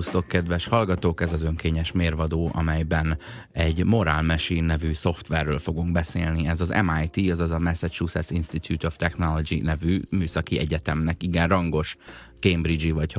Szervusztok, kedves hallgatók! Ez az önkényes mérvadó, amelyben egy Moral Machine nevű szoftverről fogunk beszélni. Ez az MIT, azaz a Massachusetts Institute of Technology nevű műszaki egyetemnek igen rangos Cambridge-i, vagy ha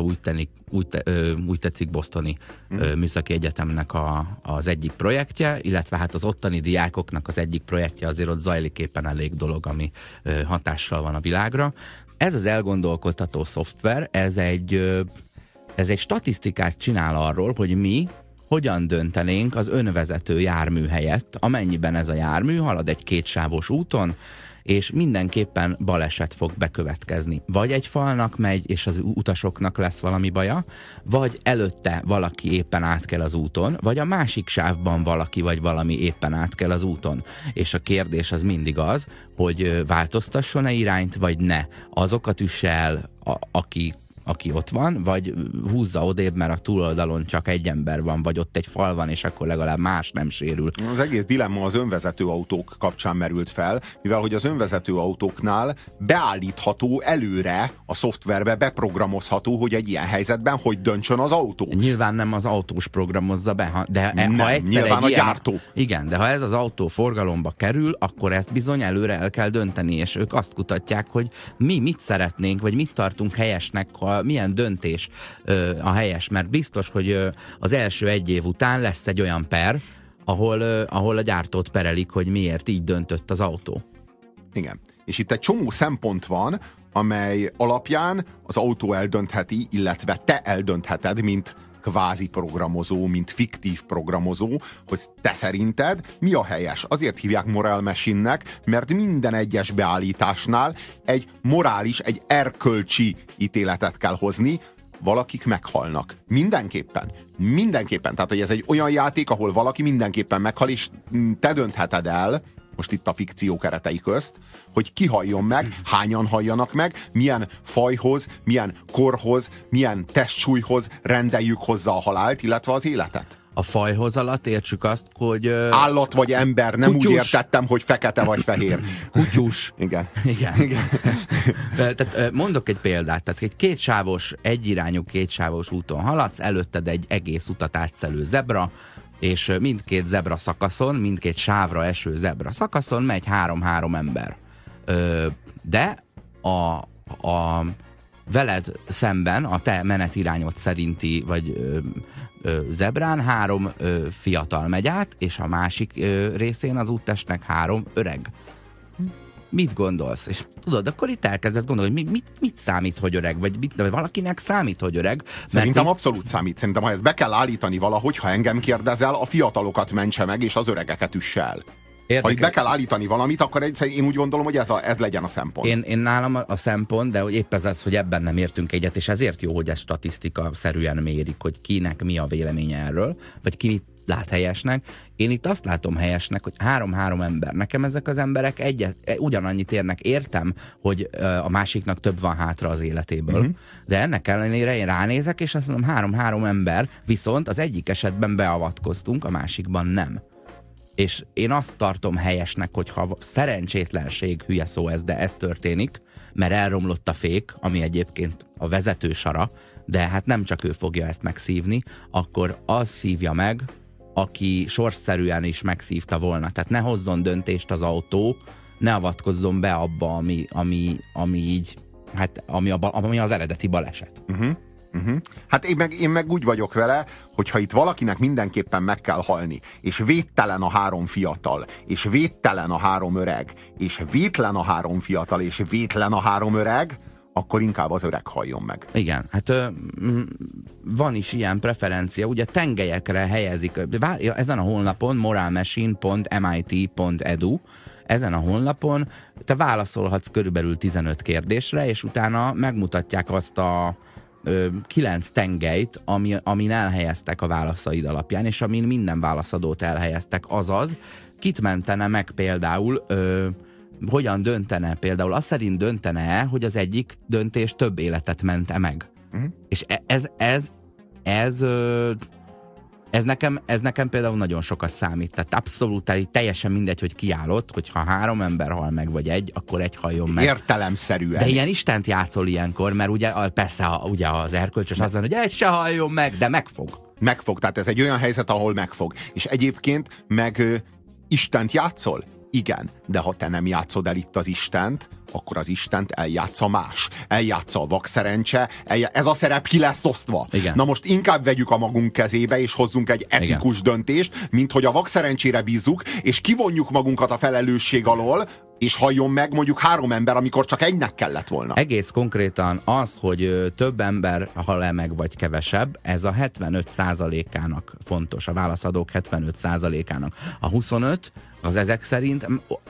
úgy tetszik bostoni műszaki egyetemnek az egyik projektje, illetve hát az ottani diákoknak az egyik projektje, azért ott zajlik éppen elég dolog, ami hatással van a világra. Ez az elgondolkodtató szoftver, ez egy statisztikát csinál arról, hogy mi hogyan döntenénk az önvezető jármű helyett, amennyiben ez a jármű halad egy kétsávos úton, és mindenképpen baleset fog bekövetkezni. Vagy egy falnak megy, és az utasoknak lesz valami baja, vagy előtte valaki éppen átkel az úton, vagy a másik sávban valaki vagy valami éppen átkel az úton. És a kérdés az mindig az, hogy változtasson-e irányt, vagy ne. Azokat üsse el, aki ott van, vagy húzza odébb, mert a túloldalon csak egy ember van, vagy ott egy fal van, és akkor legalább más nem sérül. Az egész dilemma az önvezető autók kapcsán merült fel, mivel hogy az önvezető autóknál beállítható előre a szoftverbe, beprogramozható, hogy egy ilyen helyzetben hogy döntsön az autó. Nyilván nem az autós programozza be, de nem, ha egyszer nyilván egy a gyártó. Igen, de ha ez az autó forgalomba kerül, akkor ezt bizony előre el kell dönteni, és ők azt kutatják, hogy mi mit szeretnénk, vagy mit tartunk helyesnek, milyen döntés a helyes, mert biztos, hogy az első egy év után lesz egy olyan per, ahol a gyártót perelik, hogy miért így döntött az autó. Igen. És itt egy csomó szempont van, amely alapján az autó eldöntheti, illetve te eldöntheted, mint kvázi programozó, mint fiktív programozó, hogy te szerinted mi a helyes. Azért hívják Moral Machine-nek, mert minden egyes beállításnál egy morális, egy erkölcsi ítéletet kell hozni, valakik meghalnak. Mindenképpen. Mindenképpen. Tehát, hogy ez egy olyan játék, ahol valaki mindenképpen meghal, és te döntheted el, most itt a fikció keretei közt, hogy ki halljon meg, hányan halljanak meg, milyen fajhoz, milyen korhoz, milyen testsúlyhoz rendeljük hozzá a halált, illetve az életet. A fajhoz alatt értsük azt, hogy... állat vagy ember, nem kutyus. Úgy értettem, hogy fekete vagy fehér. Kutyus. Igen. Igen. Tehát mondok egy példát, tehát egy kétsávos, egyirányú kétsávos úton haladsz, előtted egy egész utat átszelő zebra, és mindkét zebra szakaszon, mindkét sávra eső zebra szakaszon megy 3-3 ember. De a veled szemben, a te menetirányod szerinti, vagy zebrán 3 fiatal megy át, és a másik részén az úttestnek 3 öreg. Mit gondolsz? És tudod, akkor itt elkezdesz gondolni, hogy mit számít, hogy öreg, vagy valakinek számít, hogy öreg. Szerintem abszolút számít. Szerintem, ha ezt be kell állítani valahogy, ha engem kérdezel, a fiatalokat mentse meg, és az öregeket üsse el. Ha itt be kell állítani valamit, akkor én úgy gondolom, hogy ez legyen a szempont. Én nálam a szempont, de hogy épp ez az, hogy ebben nem értünk egyet, és ezért jó, hogy ez statisztika-szerűen mérik, hogy kinek mi a véleménye erről, vagy ki mit lát helyesnek. Én itt azt látom helyesnek, hogy 3-3 ember. Nekem ezek az emberek ugyanannyit érnek. Értem, hogy a másiknak több van hátra az életéből. De ennek ellenére én ránézek, és azt mondom, 3-3 ember, viszont az egyik esetben beavatkoztunk, a másikban nem. És én azt tartom helyesnek, hogyha szerencsétlenség, hülye szó ez, de ez történik, mert elromlott a fék, ami egyébként a vezetősara, de hát nem csak ő fogja ezt megszívni, akkor az szívja meg, aki sorszerűen is megszívta volna. Tehát ne hozzon döntést az autó, ne avatkozzon be abba, ami így, hát ami az eredeti baleset. Hát én meg úgy vagyok vele, hogyha itt valakinek mindenképpen meg kell halni, és védtelen a 3 fiatal, és védtelen a 3 öreg, és vétlen a 3 fiatal, és vétlen a 3 öreg, akkor inkább az öreg halljon meg. Igen, hát van is ilyen preferencia, ugye tengelyekre helyezik, ezen a honlapon moralmachine.mit.edu, ezen a honlapon te válaszolhatsz körülbelül 15 kérdésre, és utána megmutatják azt a 9 tengelyt, amin elhelyeztek a válaszaid alapján, és amin minden válaszadót elhelyeztek, azaz kit mentene meg például, hogyan döntene, például azt szerint döntene, hogy az egyik döntés több életet ment-e meg. És ez Ez nekem például nagyon sokat számít. Tehát abszolút teljesen mindegy, hogy kiállott, hogyha 3 ember hal meg, vagy egy, akkor egy halljon meg. Értelemszerűen. De ilyen Istent játszol ilyenkor, mert ugye persze ugye az erkölcsös az lenne, hogy egy se halljon meg, de megfog. Megfog, tehát ez egy olyan helyzet, ahol megfog. És egyébként meg Istent játszol? Igen, de ha te nem játszod el itt az Istent, akkor az Istent eljátsza más. Eljátsza a vakszerencse, ez a szerep ki lesz osztva. Igen. Na most inkább vegyük a magunk kezébe, és hozzunk egy etikus döntést, mint hogy a vakszerencsére bízzuk, és kivonjuk magunkat a felelősség alól, és halljon meg mondjuk 3 ember, amikor csak egynek kellett volna. Egész konkrétan az, hogy több ember hal-e meg, vagy kevesebb, ez a 75%-ának fontos, a válaszadók 75%-ának. A 25 az ezek szerint,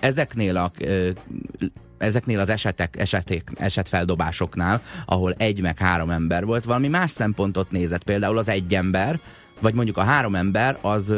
ezeknél az esetfeldobásoknál, ahol 1 meg 3 ember volt, valami más szempontot nézett, például az 1 ember, vagy mondjuk a 3 ember az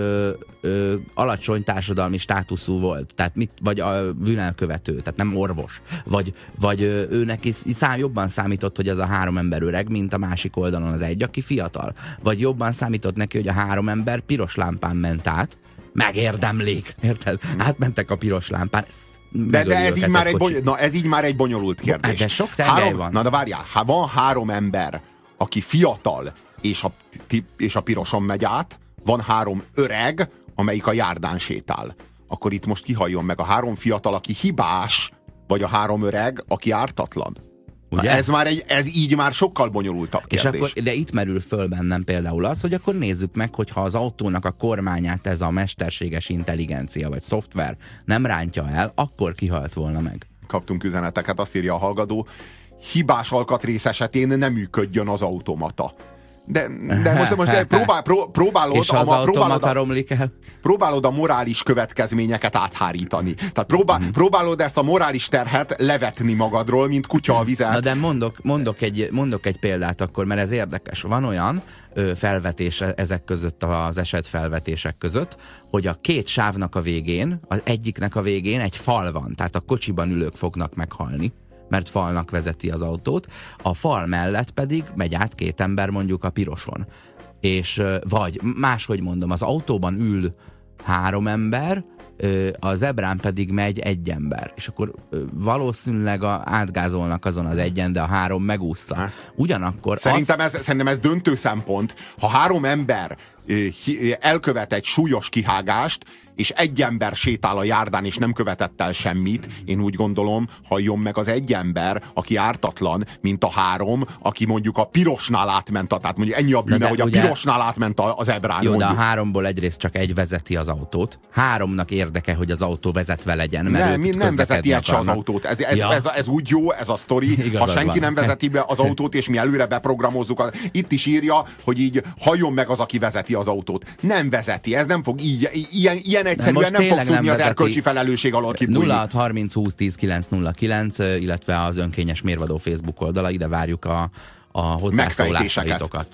alacsony társadalmi státuszú volt, tehát vagy a bűnelkövető, tehát nem orvos, vagy őnek is jobban számított, hogy az a 3 ember öreg, mint a másik oldalon az 1, aki fiatal. Vagy jobban számított neki, hogy a 3 ember piros lámpán ment át, megérdemlik, érted? Átmentek a piros lámpán. De ez így már egy bonyolult kérdés. De sok tengely van. Na de várjál, ha van 3 ember, aki fiatal, és a piroson megy át, van 3 öreg, amelyik a járdán sétál. Akkor itt most kihalljon meg a 3 fiatal, aki hibás, vagy a 3 öreg, aki ártatlan. Ugye? Ez így már sokkal bonyolultabb kérdés. És akkor, de itt merül föl bennem például az, hogy akkor nézzük meg, hogyha az autónak a kormányát ez a mesterséges intelligencia vagy szoftver nem rántja el, akkor kihalt volna meg. Kaptunk üzeneteket, azt írja a hallgató, hibás alkatrész esetén nem működjön az automata. De most próbálod, és az automata romlik el? Próbálod a morális következményeket áthárítani. Tehát próbálod ezt a morális terhet levetni magadról, mint kutya a vizet. Na de mondok egy példát akkor, mert ez érdekes. Van olyan felvetés ezek között, az esetfelvetések között, hogy a 2 sávnak a végén, az egyiknek a végén egy fal van, tehát a kocsiban ülők fognak meghalni, mert falnak vezeti az autót, a fal mellett pedig megy át 2 ember mondjuk a piroson. És vagy máshogy mondom, az autóban ül 3 ember, a zebrán pedig megy 1 ember. És akkor valószínűleg átgázolnak azon az 1-en, de a 3 megúszza. Ugyanakkor Szerintem ez döntő szempont. Ha 3 ember elkövet egy súlyos kihágást, és 1 ember sétál a járdán, és nem követett el semmit, én úgy gondolom, halljon meg az 1 ember, aki ártatlan, mint a 3, aki mondjuk a pirosnál átment, tehát mondjuk ennyi a bűne, hogy a pirosnál átment az ebrán. Jó, mondjuk. de a 3-ból egyrészt csak 1 vezeti az autót. 3-nak érdeke, hogy az autó vezetve legyen, mert nem vezeti egy se az autót. Ez úgy jó, ez a sztori. Igazad ha senki van. nem vezeti be az autót, és mi előre beprogramozzuk, itt is írja, hogy így halljon meg az, aki vezeti az autót. Nem vezeti, ez nem fog ilyen egyszerűen nem fog tudni az erkölcsi felelősség alól kibújni. 0630 20 10 909, illetve az Önkényes Mérvadó Facebook oldala, ide várjuk a hozzászólásaitokat.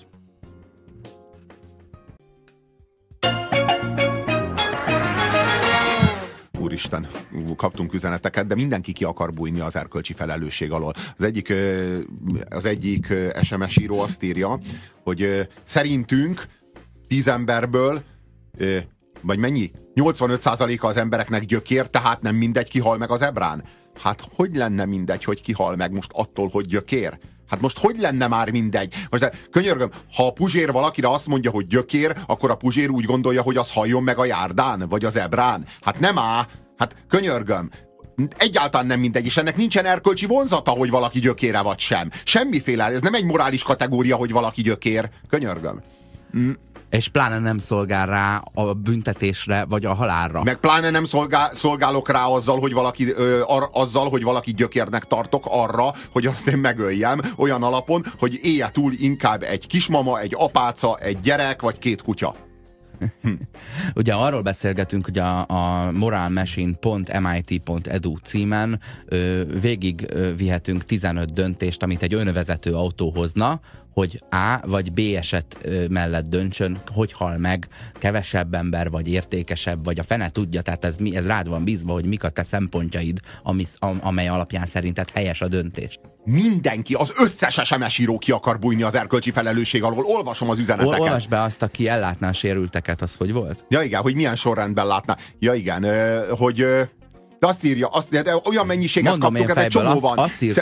Úristen, kaptunk üzeneteket, de mindenki ki akar bújni az erkölcsi felelősség alól. Az egyik SMS író azt írja, hogy szerintünk 10 emberből vagy mennyi? 85%-a az embereknek gyökér, tehát nem mindegy, ki hal meg az ebrán. Hát hogy lenne mindegy, hogy ki hal meg most attól, hogy gyökér? Hát most hogy lenne már mindegy? Most de könyörgöm, ha a Puzsér valakire azt mondja, hogy gyökér, akkor a Puzsér úgy gondolja, hogy az halljon meg a járdán, vagy az ebrán. Hát nem hát könyörgöm. Egyáltalán nem mindegy, és ennek nincsen erkölcsi vonzata, hogy valaki gyökére vagy sem. Semmiféle, ez nem egy morális kategória, hogy valaki gyökér. Könyörgöm. És pláne nem szolgál rá a büntetésre, vagy a halálra. Meg pláne nem szolgálok rá azzal, hogy valaki gyökérnek tartok arra, hogy azt én megöljem, olyan alapon, hogy élje túl inkább egy kismama, egy apáca, egy gyerek, vagy 2 kutya. Ugye arról beszélgetünk, hogy a moralmachine.mit.edu címen végig vihetünk 15 döntést, amit egy önvezető autó hozna, hogy A vagy B eset mellett döntsön, hogy hal meg kevesebb ember, vagy értékesebb, vagy a fene tudja, tehát ez rád van bízva, hogy mik a te szempontjaid, amely alapján szerinted helyes a döntést. mindenki, az összes SMS író ki akar bújni az erkölcsi felelősség alól. Olvasom az üzeneteket. Olvasd be azt, aki ellátná a sérülteket, az hogy volt? Ja igen, hogy milyen sorrendben látná. Ja igen, hogy... De azt írja, de olyan mennyiséget kaptuk, ez egy csomó van.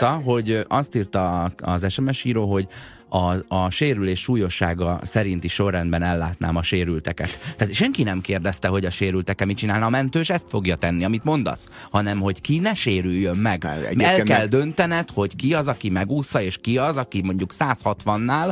Azt írta az SMS író, hogy a sérülés súlyossága szerinti sorrendben ellátnám a sérülteket. Tehát senki nem kérdezte, hogy a sérülteke mit csinálna, a mentős ezt fogja tenni, amit mondasz, hanem hogy ki ne sérüljön meg. El kell döntened, hogy ki az, aki megúszza, és ki az, aki mondjuk 160-nál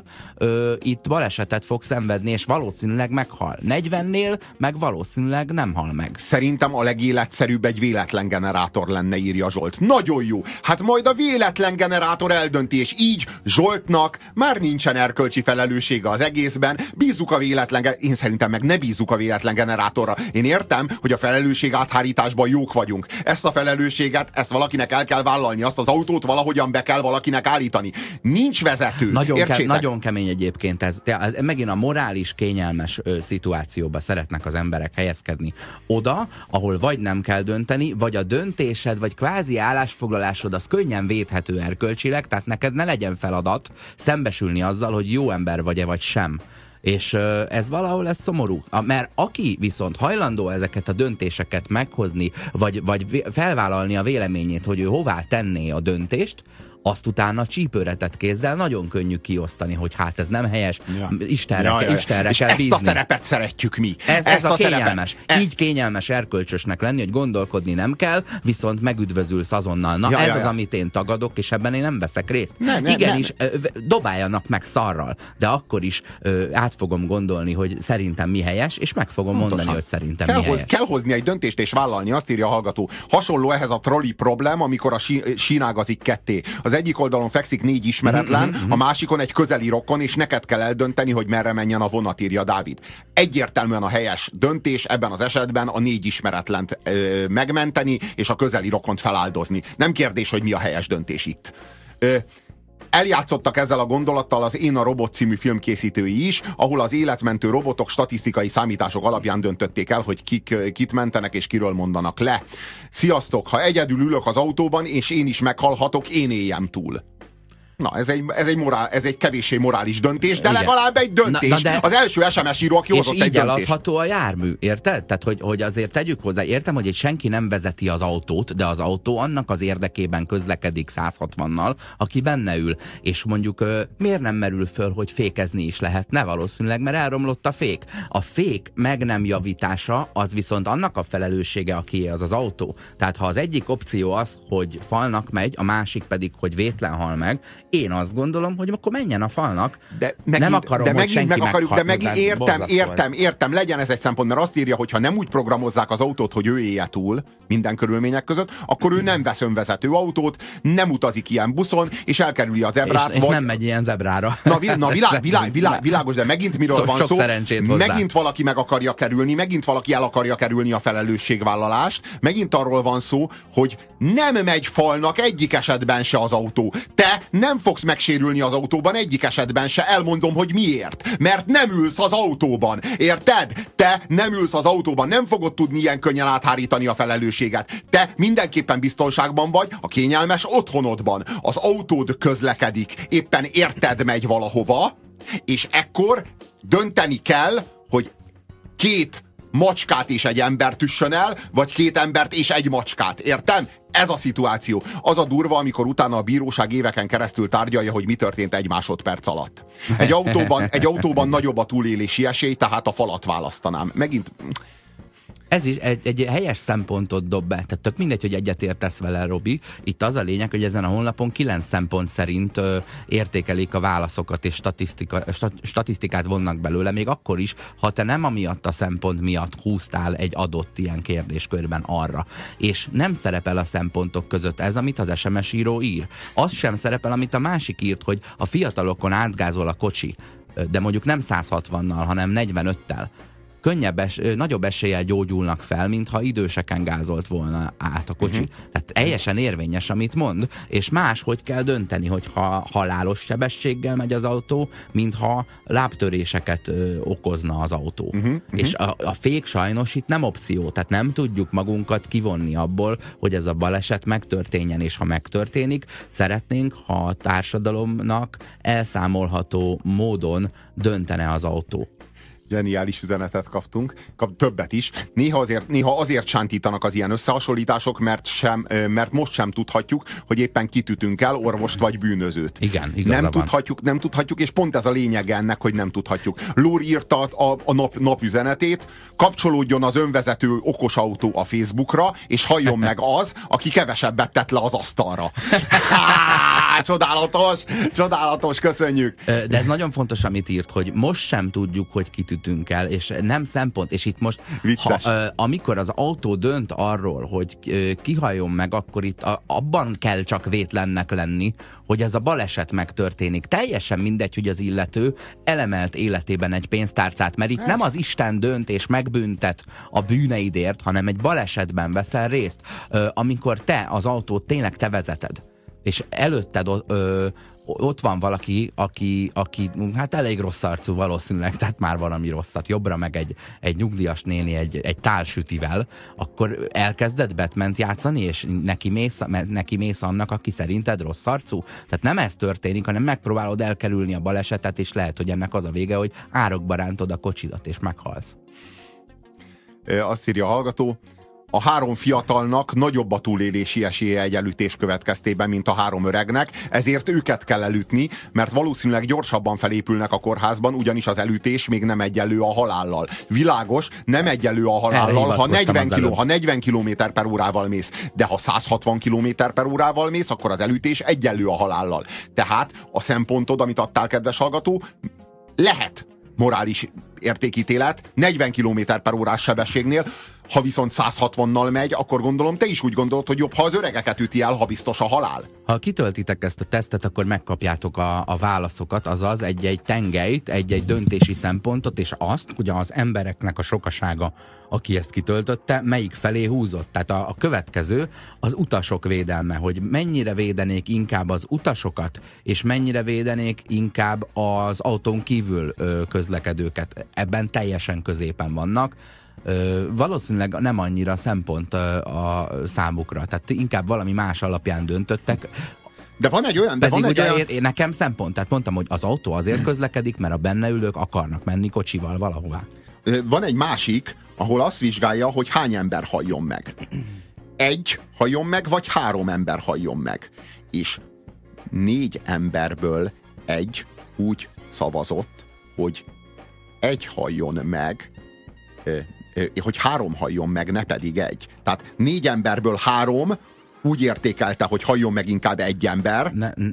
itt balesetet fog szenvedni, és valószínűleg meghal. 40-nél meg valószínűleg nem hal meg. Szerintem a legéletszerűbb egy véletlen generátor lenne, írja Zsolt. Nagyon jó. Hát majd a véletlen generátor eldönti, és így Zsoltnak már nincsen erkölcsi felelőssége az egészben, bízzuk a én szerintem meg ne bízzuk a véletlen generátorra. Én értem, hogy a felelősség áthárításban jók vagyunk. Ezt a felelősséget, ezt valakinek el kell vállalni, azt az autót valahogyan be kell valakinek állítani. Nincs vezető. Nagyon kemény egyébként ez. Megint a morális, kényelmes szituációba szeretnek az emberek helyezkedni. Oda, ahol vagy nem kell dönteni, vagy a döntésed, vagy kvázi állásfoglalásod az könnyen védhető erkölcsileg, tehát neked ne legyen feladat szembesülni azzal, hogy jó ember vagy-e vagy sem. És ez valahol ez szomorú. Mert aki viszont hajlandó ezeket a döntéseket meghozni, vagy felvállalni a véleményét, hogy ő hová tenné a döntést, azt utána csípőre tett kézzel nagyon könnyű kiosztani, hogy hát ez nem helyes, Istenre kell bízni. Ezt a szerepet szeretjük mi. Ez a kényelmes. Így kényelmes erkölcsösnek lenni, hogy gondolkodni nem kell, viszont megüdvözülsz azonnal. Na ez az, amit én tagadok, és ebben én nem veszek részt. Igenis, dobáljanak meg szarral, de akkor is át fogom gondolni, hogy szerintem mi helyes, és meg fogom mondani, hogy szerintem mi helyes. Kell hozni egy döntést és vállalni, azt írja a hallgató. Hasonló ehhez a troli problém, amikor a sínágazik ketté. Az egyik oldalon fekszik 4 ismeretlen, a másikon egy közeli rokon, és neked kell eldönteni, hogy merre menjen a vonat, írja Dávid. Egyértelműen a helyes döntés ebben az esetben a 4 ismeretlent megmenteni, és a közeli rokont feláldozni. Nem kérdés, hogy mi a helyes döntés itt. Eljátszottak ezzel a gondolattal az Én a Robot című filmkészítői is, ahol az életmentő robotok statisztikai számítások alapján döntötték el, hogy kit mentenek és kiről mondanak le. Sziasztok, ha egyedül ülök az autóban, és én is meghalhatok, én éljem túl. Na, ez egy kevéssé morális döntés, de legalább egy döntés. De az első SMS író, aki hozott egy döntést. És így eladható a jármű, érted? Tehát, hogy azért tegyük hozzá, értem, hogy senki nem vezeti az autót, de az autó annak az érdekében közlekedik 160-nal, aki benne ül. És mondjuk miért nem merül föl, hogy fékezni is lehetne? Valószínűleg, mert elromlott a fék. A fék meg nem javítása, az viszont annak a felelőssége, akié az autó. Tehát ha az egyik opció az, hogy falnak megy, a másik pedig, hogy vétlen hal meg, én azt gondolom, hogy akkor menjen a falnak. Nem akarom, hogy senki meghal. Értem, legyen ez egy szempont, mert azt írja, hogy ha nem úgy programozzák az autót, hogy ő élje túl minden körülmények között, akkor ő nem vesz önvezető autót, nem utazik ilyen buszon, és elkerüli a zebrát. És nem megy ilyen zebrára. Világos, de megint miről van szó? Megint valaki meg akarja kerülni, megint valaki el akarja kerülni a felelősségvállalást, megint arról van szó, hogy nem megy falnak egyik esetben se az autó. Te nem fogsz megsérülni az autóban egyik esetben se, elmondom, hogy miért. Mert nem ülsz az autóban. Érted? Te nem ülsz az autóban, nem fogod tudni ilyen könnyen áthárítani a felelősséget. Te mindenképpen biztonságban vagy a kényelmes otthonodban. Az autód közlekedik, éppen érted megy valahova, és ekkor dönteni kell, hogy 2 macskát és egy embert üssön el, vagy 2 embert és egy macskát. Értem? Ez a szituáció. Az a durva, amikor utána a bíróság éveken keresztül tárgyalja, hogy mi történt 1 másodperc alatt. Egy autóban nagyobb a túlélési esély, tehát a falat választanám. Megint... Ez is egy helyes szempontot dob be. Tehát tök mindegy, hogy egyetértesz vele, Robi. Itt az a lényeg, hogy ezen a honlapon 9 szempont szerint értékelik a válaszokat, és statisztikát vonnak belőle, még akkor is, ha te nem amiatt a szempont miatt húztál egy adott ilyen kérdéskörben arra. És nem szerepel a szempontok között ez, amit az SMS író ír. Az sem szerepel, amit a másik írt, hogy a fiatalokon átgázol a kocsi, de mondjuk nem 160-nal, hanem 45-tel. nagyobb eséllyel gyógyulnak fel, mintha időseken gázolt volna át a kocsi. Tehát teljesen érvényes, amit mond, és máshogy kell dönteni, hogyha halálos sebességgel megy az autó, mintha lábtöréseket okozna az autó. És a fék sajnos itt nem opció, tehát nem tudjuk magunkat kivonni abból, hogy ez a baleset megtörténjen, és ha megtörténik, szeretnénk, ha a társadalomnak elszámolható módon döntene az autó. Zseniális üzenetet kaptunk, többet is. Néha azért sántítanak az ilyen összehasonlítások, mert most sem tudhatjuk, hogy éppen kitütünk el orvost vagy bűnözőt. Igen, nem tudhatjuk, és pont ez a lényege ennek, hogy nem tudhatjuk. Lór írta a napüzenetét, kapcsolódjon az önvezető okos autó a Facebookra, és halljon meg az, aki kevesebbet tett le az asztalra. Csodálatos, köszönjük. De ez nagyon fontos, amit írt, hogy most sem tudjuk, hogy kitütünk el, és nem szempont, és itt most amikor az autó dönt arról, hogy kihajjon meg, akkor itt abban kell csak vétlennek lenni, hogy ez a baleset megtörténik. Teljesen mindegy, hogy az illető elemelt életében egy pénztárcát, mert itt nem az Isten dönt és megbüntet a bűneidért, hanem egy balesetben veszel részt. Amikor te az autót tényleg te vezeted, és előtted ott van valaki, aki hát elég rossz arcú valószínűleg, tehát már valami rosszat, jobbra meg egy nyugdíjas néni egy tálsütivel, akkor elkezded Batman-t játszani, és neki mész annak, aki szerinted rossz arcú? Tehát nem ez történik, hanem megpróbálod elkerülni a balesetet, és lehet, hogy ennek az a vége, hogy árokba rántod a kocsidat, és meghalsz. Azt írja a hallgató, a 3 fiatalnak nagyobb a túlélési esélye egy elütés következtében, mint a 3 öregnek, ezért őket kell elütni, mert valószínűleg gyorsabban felépülnek a kórházban, ugyanis az elütés még nem egyenlő a halállal. Világos, nem egyenlő a halállal, ha 40 km/h mész, de ha 160 km/h mész, akkor az elütés egyenlő a halállal. Tehát a szempontod, amit adtál, kedves hallgató, lehet morális értékítélet 40 km/h sebességnél. Ha viszont 160-nal megy, akkor gondolom te is úgy gondolod, hogy jobb, ha az öregeket üti el, ha biztos a halál. Ha kitöltitek ezt a tesztet, akkor megkapjátok a válaszokat, azaz egy tengelyt, egy döntési szempontot, és azt, hogy az embereknek a sokasága, aki ezt kitöltötte, melyik felé húzott. Tehát a következő az utasok védelme, hogy mennyire védenék inkább az utasokat, és mennyire védenék inkább az autón kívül közlekedőket. Ebben teljesen középen vannak. Valószínűleg nem annyira szempont a számukra, tehát inkább valami más alapján döntöttek. De van egy olyan... Nekem szempont, tehát mondtam, hogy az autó azért közlekedik, mert a benne ülők akarnak menni kocsival valahová. Van egy másik, ahol azt vizsgálja, hogy hány ember halljon meg. 1 halljon meg, vagy 3 ember halljon meg. És 4 emberből 1 úgy szavazott, hogy 1 halljon meg, hogy 3 halljon meg, ne pedig 1. Tehát 4 emberből 3 úgy értékelte, hogy halljon meg inkább 1 ember,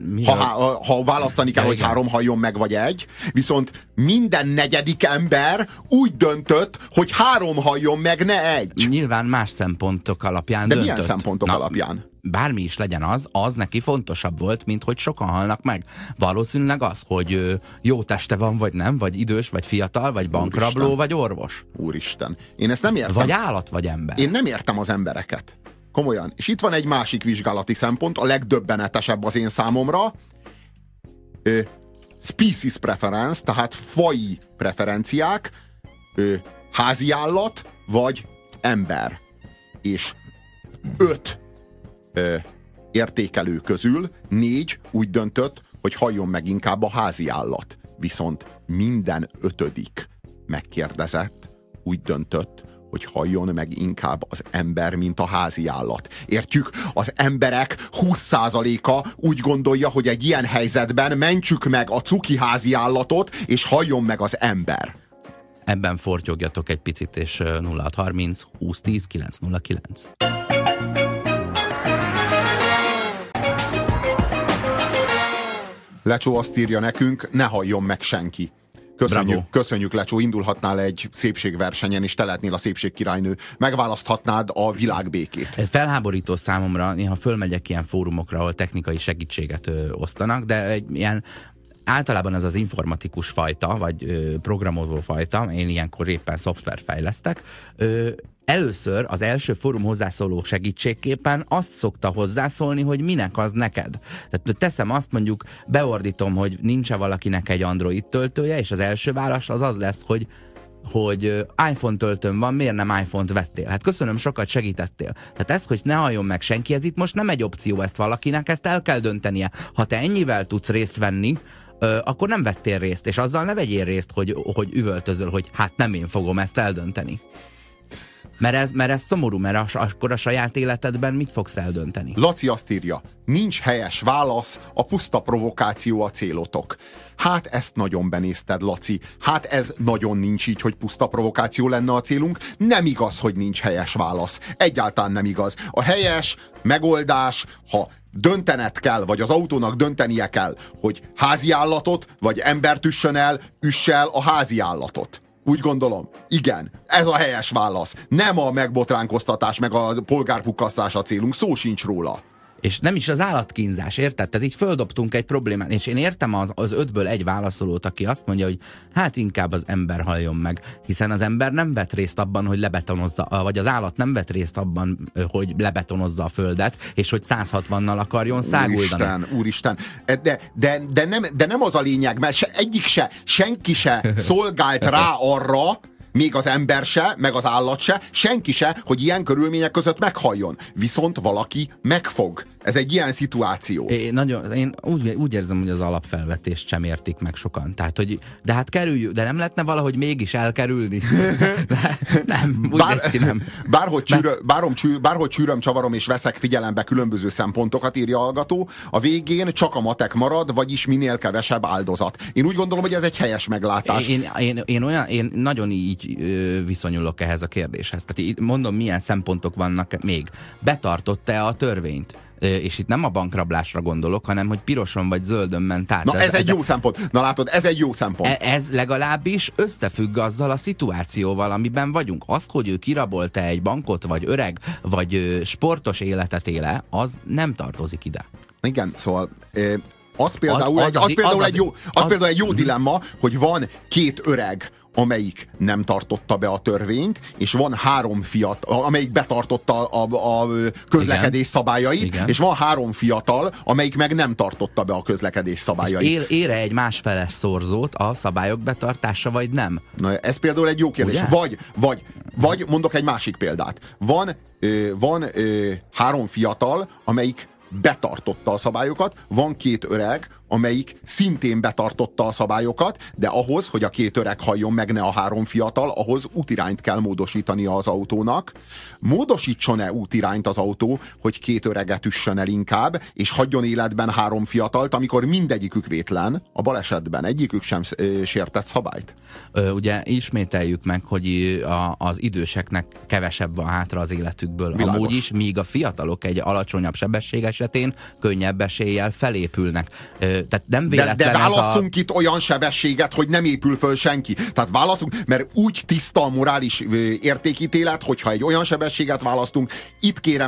ha választani kell, hogy 3 halljon meg, vagy 1, viszont minden 4. ember úgy döntött, hogy 3 halljon meg, ne 1. Nyilván más szempontok alapján De döntött. milyen szempontok alapján? Bármi is legyen az neki fontosabb volt, mint hogy sokan halnak meg. Valószínűleg az, hogy jó teste van, vagy nem, vagy idős, vagy fiatal, vagy bankrabló, Úristen. Vagy orvos. Úristen. Én ezt nem értem. Vagy állat, vagy ember. Én nem értem az embereket. Komolyan. És itt van egy másik vizsgálati szempont, a legdöbbenetesebb az én számomra. Species preference, tehát faji preferenciák, háziállat, vagy ember. És 5 értékelő közül 4 úgy döntött, hogy halljon meg inkább a háziállat. Viszont minden 5. megkérdezett úgy döntött, hogy halljon meg inkább az ember, mint a háziállat. Értjük? Az emberek 20%-a úgy gondolja, hogy egy ilyen helyzetben mentsük meg a cuki háziállatot, és halljon meg az ember. Ebben fortyogjatok egy picit, és 0630 2010 909. Lecsó azt írja nekünk, ne halljon meg senki. Köszönjük, Lecsó, indulhatnál egy szépségversenyen, és te lehetnél a szépségkirálynő. Megválaszthatnád a világbékét. Ez felháborító számomra, néha fölmegyek ilyen fórumokra, ahol technikai segítséget osztanak, de egy ilyen általában ez az informatikus fajta, vagy programozó fajta, én ilyenkor éppen szoftvert fejlesztek, először az első fórum hozzászóló segítségképpen azt szokta hozzászólni, hogy minek az neked. Tehát teszem azt, mondjuk beordítom, hogy nincs-e valakinek egy Android töltője, és az első válasz az lesz, hogy iPhone töltőm van, miért nem iPhone-t vettél? Hát köszönöm, sokat segítettél. Tehát ez, hogy ne halljon meg senki, ez itt most nem egy opció, ezt valakinek, ezt el kell döntenie. Ha te ennyivel tudsz részt venni, akkor nem vettél részt, és azzal ne vegyél részt, hogy üvöltözöl, hogy hát nem én fogom ezt eldönteni. Mert ez szomorú, mert akkor a saját életedben mit fogsz eldönteni? Laci azt írja, nincs helyes válasz, a puszta provokáció a célotok. Hát ezt nagyon benézted, Laci. Hát ez nagyon nincs így, hogy puszta provokáció lenne a célunk. Nem igaz, hogy nincs helyes válasz. Egyáltalán nem igaz. A helyes megoldás, ha döntened kell, vagy az autónak döntenie kell, hogy háziállatot, vagy embert üssön el, üss el a háziállatot. Úgy gondolom. Igen, ez a helyes válasz. Nem a megbotránkoztatás, meg a polgárpukkasztás a célunk, szó sincs róla. És nem is az állatkínzás, érted? Tehát így földobtunk egy problémát, és én értem az 5-ből egy válaszolót, aki azt mondja, hogy hát inkább az ember halljon meg, hiszen az ember nem vett részt abban, hogy lebetonozza, vagy az állat nem vett részt abban, hogy lebetonozza a földet, és hogy 160-nal akarjon száguldani. Úristen, de nem az a lényeg, mert senki se szolgált rá arra, még az ember se, meg az állat se, senki se, hogy ilyen körülmények között meghalljon. Viszont valaki megfog. Ez egy ilyen szituáció. Én úgy érzem, hogy az alapfelvetést sem értik meg sokan. Tehát, hogy de hát kerüljük, de nem lehetne valahogy mégis elkerülni? Nem, nem. Bárhogy csűröm, csavarom és veszek figyelembe különböző szempontokat, írja a hallgató, a végén csak a matek marad, vagyis minél kevesebb áldozat. Én úgy gondolom, hogy ez egy helyes meglátás. Én nagyon így viszonyulok ehhez a kérdéshez. Tehát így mondom, milyen szempontok vannak még. Betartott-e a törvényt? És itt nem a bankrablásra gondolok, hanem hogy piroson vagy zöldön ment át. Na ez egy jó szempont. Na látod, ez egy jó szempont. Ez legalábbis összefügg azzal a szituációval, amiben vagyunk. Azt, hogy ő kirabolta egy bankot, vagy öreg, vagy sportos életet éle, az nem tartozik ide. Igen, szóval... Az például egy jó dilemma, hogy van két öreg, amelyik nem tartotta be a törvényt, és van három fiatal, amelyik betartotta a közlekedés szabályait, igen. És van három fiatal, amelyik meg nem tartotta be a közlekedés szabályait. Ére egy másfeles szorzót a szabályok betartása, vagy nem? Na, ez például egy jó kérdés. Vagy mondok egy másik példát. Van három fiatal, amelyik betartotta a szabályokat, van két öreg, amelyik szintén betartotta a szabályokat, de ahhoz, hogy a két öreg halljon meg, ne a három fiatal, ahhoz útirányt kell módosítania az autónak. Módosítson-e útirányt az autó, hogy két öreget üssön el inkább, és hagyjon életben három fiatalt, amikor mindegyikük vétlen, a balesetben egyikük sem sértett szabályt? Ugye ismételjük meg, hogy az időseknek kevesebb van hátra az életükből. Világos. Amúgy is, míg a fiatalok egy alacsonyabb sebesség esetén könnyebb eséllyel felépülnek. Tehát nem véletlen de válasszunk itt olyan sebességet, hogy nem épül föl senki. Tehát válasszunk, mert úgy tiszta a morális értékítélet, hogyha egy olyan sebességet választunk, itt kérem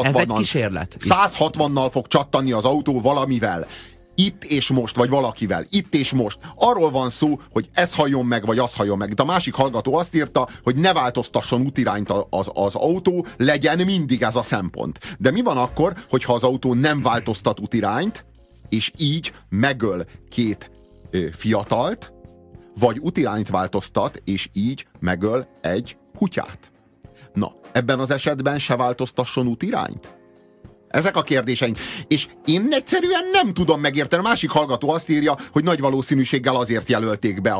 160-nal fog csattanni az autó valamivel. Itt és most, vagy valakivel. Itt és most. Arról van szó, hogy ez halljon meg, vagy az halljon meg. Itt a másik hallgató azt írta, hogy ne változtasson útirányt az autó, legyen mindig ez a szempont. De mi van akkor, hogyha az autó nem változtat útirányt, és így megöl két fiatalt, vagy útirányt változtat, és így megöl egy kutyát? Na, ebben az esetben se változtasson útirányt? Ezek a kérdéseink. És én egyszerűen nem tudom megérteni. A másik hallgató azt írja, hogy nagy valószínűséggel azért jelölték be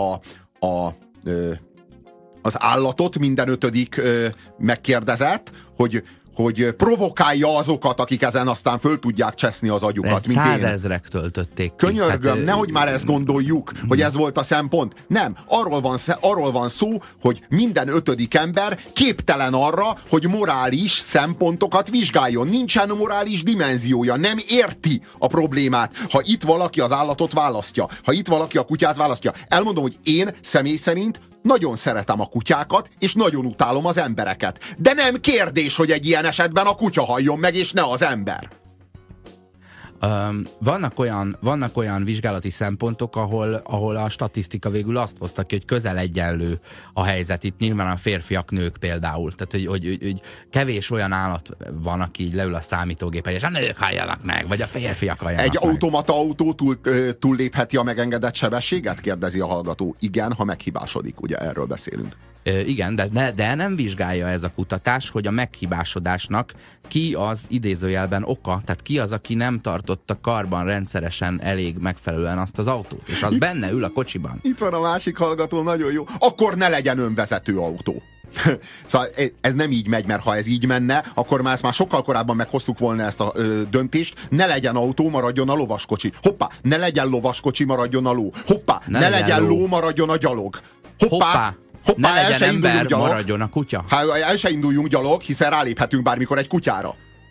az állatot, minden ötödik megkérdezett, hogy provokálja azokat, akik ezen aztán föl tudják cseszni az agyukat, mint 100 000 töltötték ki. Könyörgöm, nehogy már ezt gondoljuk, hogy ez volt a szempont. Nem, arról van szó, hogy minden ötödik ember képtelen arra, hogy morális szempontokat vizsgáljon. Nincsen morális dimenziója, nem érti a problémát. Ha itt valaki az állatot választja, ha itt valaki a kutyát választja. Elmondom, hogy én személy szerint nagyon szeretem a kutyákat, és nagyon utálom az embereket. De nem kérdés, hogy egy ilyen esetben a kutya halljon meg, és ne az ember. Vannak olyan vizsgálati szempontok, ahol a statisztika végül azt hozta ki, hogy közel egyenlő a helyzet. Itt nyilván a férfiak, nők például. Tehát, hogy kevés olyan állat van, aki így leül a számítógépen, és a nők halljanak meg, vagy a férfiak halljanak Egy meg. automata autó túllépheti a megengedett sebességet? Kérdezi a hallgató. Igen, ha meghibásodik, ugye erről beszélünk. Igen, de nem vizsgálja ez a kutatás, hogy a meghibásodásnak ki az idézőjelben oka, tehát ki az, aki nem tartotta karban rendszeresen elég megfelelően azt az autót, és az benne ül a kocsiban. Itt van a másik hallgató, nagyon jó. Akkor ne legyen önvezető autó. Szóval ez nem így megy, mert ha ez így menne, akkor már sokkal korábban meghoztuk volna ezt a döntést. Ne legyen autó, maradjon a lovaskocsi. Hoppá, ne legyen lovaskocsi, maradjon a ló. Hoppá, ne legyen ló, maradjon a gyalog. Hoppá. Ne legyen ember, maradjon a kutya. El se induljunk gyalog, hiszen ráléphetünk bármikor egy kutyára.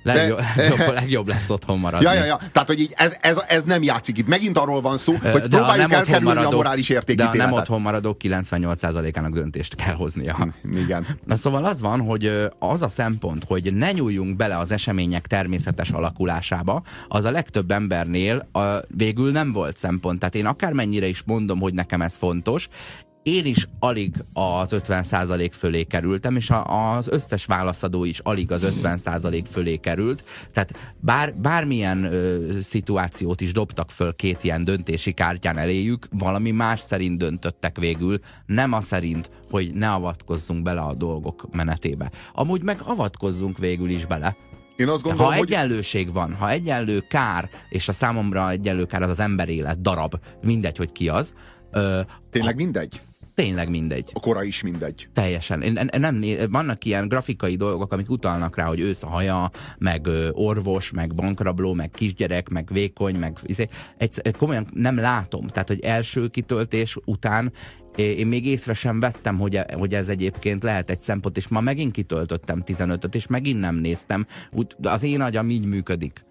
Legjobb lesz otthon maradni. Ja. Tehát, hogy így ez nem játszik itt. Megint arról van szó, hogy próbáljuk elkerülni a morális értékítéletet. De a nem otthon maradók 98%-ának döntést kell hoznia. Igen. Na szóval az van, hogy az a szempont, hogy ne nyúljunk bele az események természetes alakulásába, az a legtöbb embernél végül nem volt szempont. Tehát én akármennyire is mondom, hogy nekem ez fontos, én is alig az 50% fölé kerültem, és az összes válaszadó is alig az 50% fölé került. Tehát bármilyen szituációt is dobtak föl két ilyen döntési kártyán eléjük, valami más szerint döntöttek végül, nem az szerint, hogy ne avatkozzunk bele a dolgok menetébe. Amúgy meg avatkozzunk végül is bele. Én azt gondolom, ha egyenlőség van, ha egyenlő kár, és a számomra egyenlő kár az az emberélet darab, mindegy, hogy ki az. Tényleg mindegy? Tényleg mindegy. A kora is mindegy. Teljesen. Vannak ilyen grafikai dolgok, amik utalnak rá, hogy ősz a haja, meg orvos, meg bankrabló, meg kisgyerek, meg vékony, meg komolyan nem látom. Tehát, hogy első kitöltés után én még észre sem vettem, hogy ez egyébként lehet egy szempont, és ma megint kitöltöttem 15-öt, és megint nem néztem. Az én agyam így működik.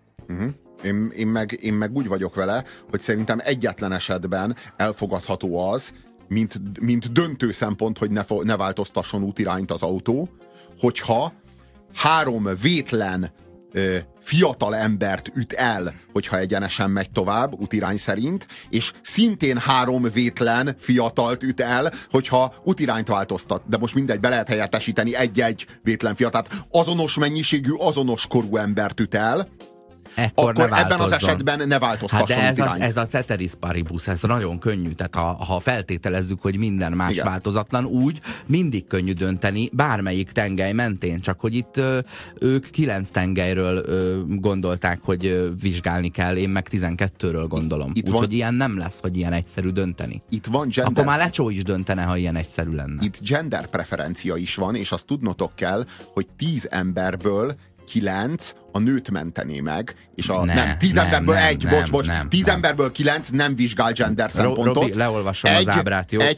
Én meg úgy vagyok vele, hogy szerintem egyetlen esetben elfogadható az, mint döntő szempont, hogy ne változtasson útirányt az autó, hogyha 3 vétlen fiatal embert üt el, hogyha egyenesen megy tovább útirány szerint, és szintén 3 vétlen fiatalt üt el, hogyha útirányt változtat. De most mindegy, be lehet helyettesíteni egy-egy vétlen fiatalt. Azonos mennyiségű, azonos korú embert üt el, akkor ebben az esetben ne változtasson útirányt. Ez a ceteris paribus, ez nagyon könnyű. Tehát ha feltételezzük, hogy minden más változatlan, úgy mindig könnyű dönteni bármelyik tengely mentén. Csak hogy itt ők 9 tengelyről gondolták, hogy vizsgálni kell, én meg 12-ről gondolom. Úgyhogy ilyen nem lesz, hogy ilyen egyszerű dönteni. Itt van akkor már Lecsó is döntene, ha ilyen egyszerű lenne. Itt gender preferencia is van, és azt tudnotok kell, hogy 10 emberből 9 a nőt mentené meg, és 10 emberből 1, bocs, 10 emberből 9 nem vizsgál gender szempontot. Robi, leolvasom az ábrát, jó?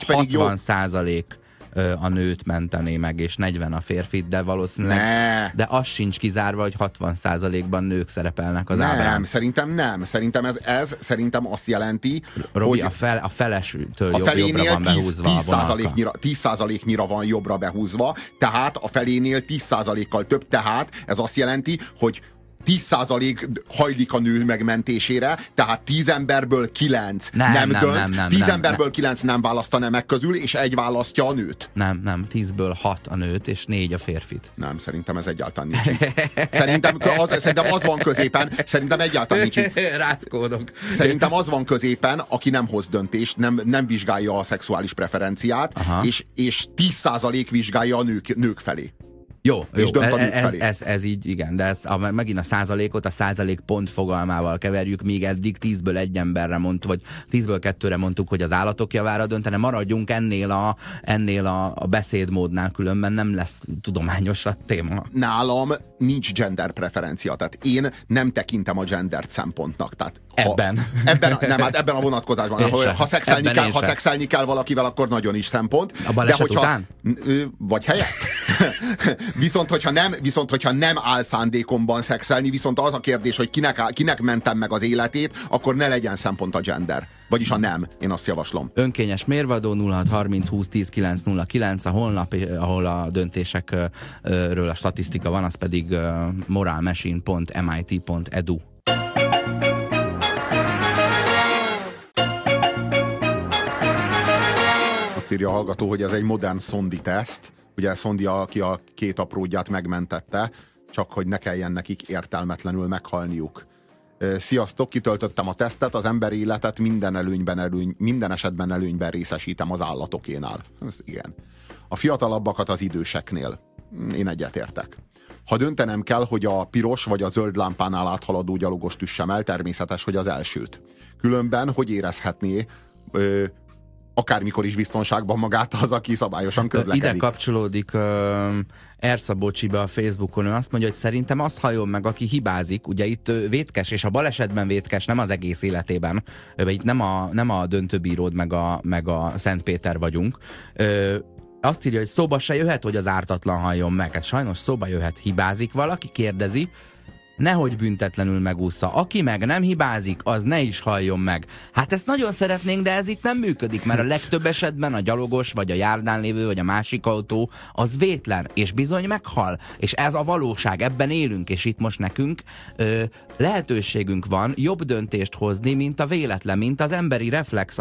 60% a nőt mentené meg, és 40 a férfit, de valószínűleg de az sincs kizárva, hogy 60%-ban nők szerepelnek az ábrán. Szerintem nem. Szerintem ez szerintem azt jelenti, Robi, hogy a felestől jobbra van behúzva 10%-nyira van jobbra behúzva, tehát a felénél 10%-kal több, tehát ez azt jelenti, hogy 10% hajlik a nő megmentésére, tehát 10 emberből 9 nem dönt, 10 emberből 9 nem választ a nemek közül, és 1 választja a nőt. Nem, 10-ből 6 a nőt, és 4 a férfit. Nem, szerintem ez egyáltalán nincs így. Szerintem az van középen, szerintem egyáltalán nincs így. Rászkódok. Szerintem az van középen, aki nem hoz döntést, nem vizsgálja a szexuális preferenciát, és 10% vizsgálja a nők felé. Jó, ez így, igen, de megint a százalékot a százalékpont fogalmával keverjük, míg eddig 10-ből 1 emberre mondtuk, vagy 10-ből 2-re mondtuk, hogy az állatok javára döntene, maradjunk ennél a beszédmódnál, különben nem lesz tudományos a téma. Nálam nincs gender preferencia, tehát én nem tekintem a gendert szempontnak. Tehát ebben a vonatkozásban. Ha szexelni kell valakivel, akkor nagyon is szempont. A baleset után? Vagy helyett? Viszont hogyha nem áll szándékomban szexelni, viszont az a kérdés, hogy kinek mentem meg az életét, akkor ne legyen szempont a gender. Vagyis a nem, én azt javaslom. Önkényes mérvadó 0630 20 10 909, a honlap, ahol a döntésekről a statisztika van, az pedig moralmachine.mit.edu. Azt írja a hallgató, hogy ez egy modern szondi teszt. Ugye Szondi, aki a két apródját megmentette, csak hogy ne kelljen nekik értelmetlenül meghalniuk. Sziasztok, kitöltöttem a tesztet, az emberi életet minden esetben előnyben részesítem az állatokénál. Ez igen. A fiatalabbakat az időseknél. Én egyetértek. Ha döntenem kell, hogy a piros vagy a zöld lámpánál áthaladó gyalogost üssem el, természetes, hogy az elsőt. Különben, hogy érezhetné akármikor is biztonságban magát az, aki szabályosan közlekedik. Ide kapcsolódik Erszabocsibe a Facebookon, ő azt mondja, hogy szerintem az halljon meg, aki hibázik. Ugye itt vétkes, és a balesetben vétkes, nem az egész életében. Itt nem a döntőbíród meg a Szentpéter vagyunk. Azt írja, hogy szóba se jöhet, hogy az ártatlan halljon meg. Hát sajnos szóba jöhet, hibázik valaki, kérdezi, nehogy büntetlenül megúszza. Aki meg nem hibázik, az ne is halljon meg. Hát ezt nagyon szeretnénk, de ez itt nem működik, mert a legtöbb esetben a gyalogos, vagy a járdán lévő, vagy a másik autó, az vétlen, és bizony meghal. És ez a valóság, ebben élünk, és itt most nekünk lehetőségünk van jobb döntést hozni, mint a véletlen, mint az emberi reflex,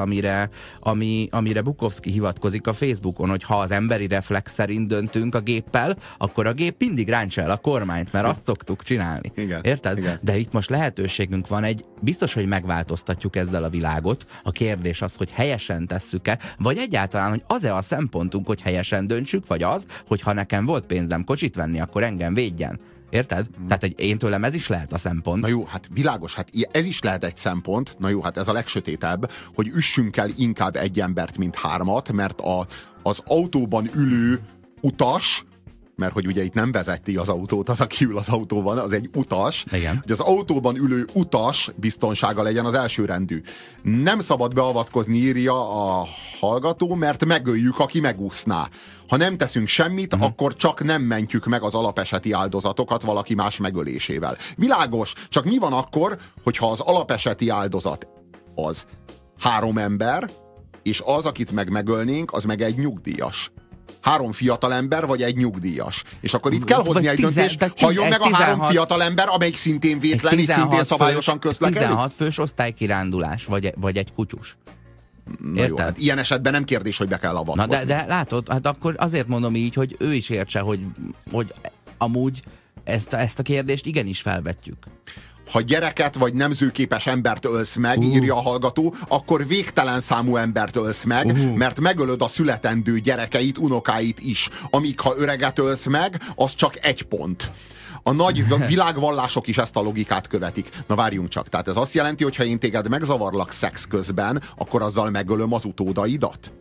amire Bukowski hivatkozik a Facebookon, hogy ha az emberi reflex szerint döntünk a géppel, akkor a gép mindig ráncsa el a kormányt, mert azt szoktuk csinálni. Igen, érted? igen. De itt most lehetőségünk van, biztos, hogy megváltoztatjuk ezzel a világot. A kérdés az, hogy helyesen tesszük-e, vagy egyáltalán, hogy az-e a szempontunk, hogy helyesen döntsük, vagy az, hogy ha nekem volt pénzem kocsit venni, akkor engem védjen. Érted? Tehát én tőlem ez is lehet a szempont. Na jó, hát világos, hát ez is lehet egy szempont. Na jó, hát ez a legsötétebb, hogy üssünk el inkább egy embert, mint hármat, mert az autóban ülő utas, mert hogy ugye itt nem vezeti az autót, az, aki ül az autóban, az egy utas. Igen. Hogy az autóban ülő utas biztonsága legyen az elsőrendű. Nem szabad beavatkozni, írja a hallgató, mert megöljük, aki megúszná. Ha nem teszünk semmit, akkor csak nem mentjük meg az alapeseti áldozatokat valaki más megölésével. Világos, csak mi van akkor, hogyha az alapeseti áldozat az 3 ember, és az, akit megölnénk, az meg egy nyugdíjas. 3 fiatalember, vagy egy nyugdíjas. És akkor itt kell hozni egy döntést, halljon meg a 3 fiatalember, amelyik szintén vétlen, és szintén szabályosan közlekedik. 16 fős osztálykirándulás, vagy egy kutyus. Na jó, hát ilyen esetben nem kérdés, hogy be kell avatkozni. Na de látod, hát akkor azért mondom így, hogy ő is értse, hogy amúgy ezt a kérdést igenis felvetjük. Ha gyereket vagy nemzőképes embert ölsz meg, írja a hallgató, akkor végtelen számú embert ölsz meg, mert megölöd a születendő gyerekeit, unokáit is. Amíg ha öreget ölsz meg, az csak 1 pont. A nagy világvallások is ezt a logikát követik. Na várjunk csak, tehát ez azt jelenti, hogy ha én téged megzavarlak szex közben, akkor azzal megölöm az utódaidat?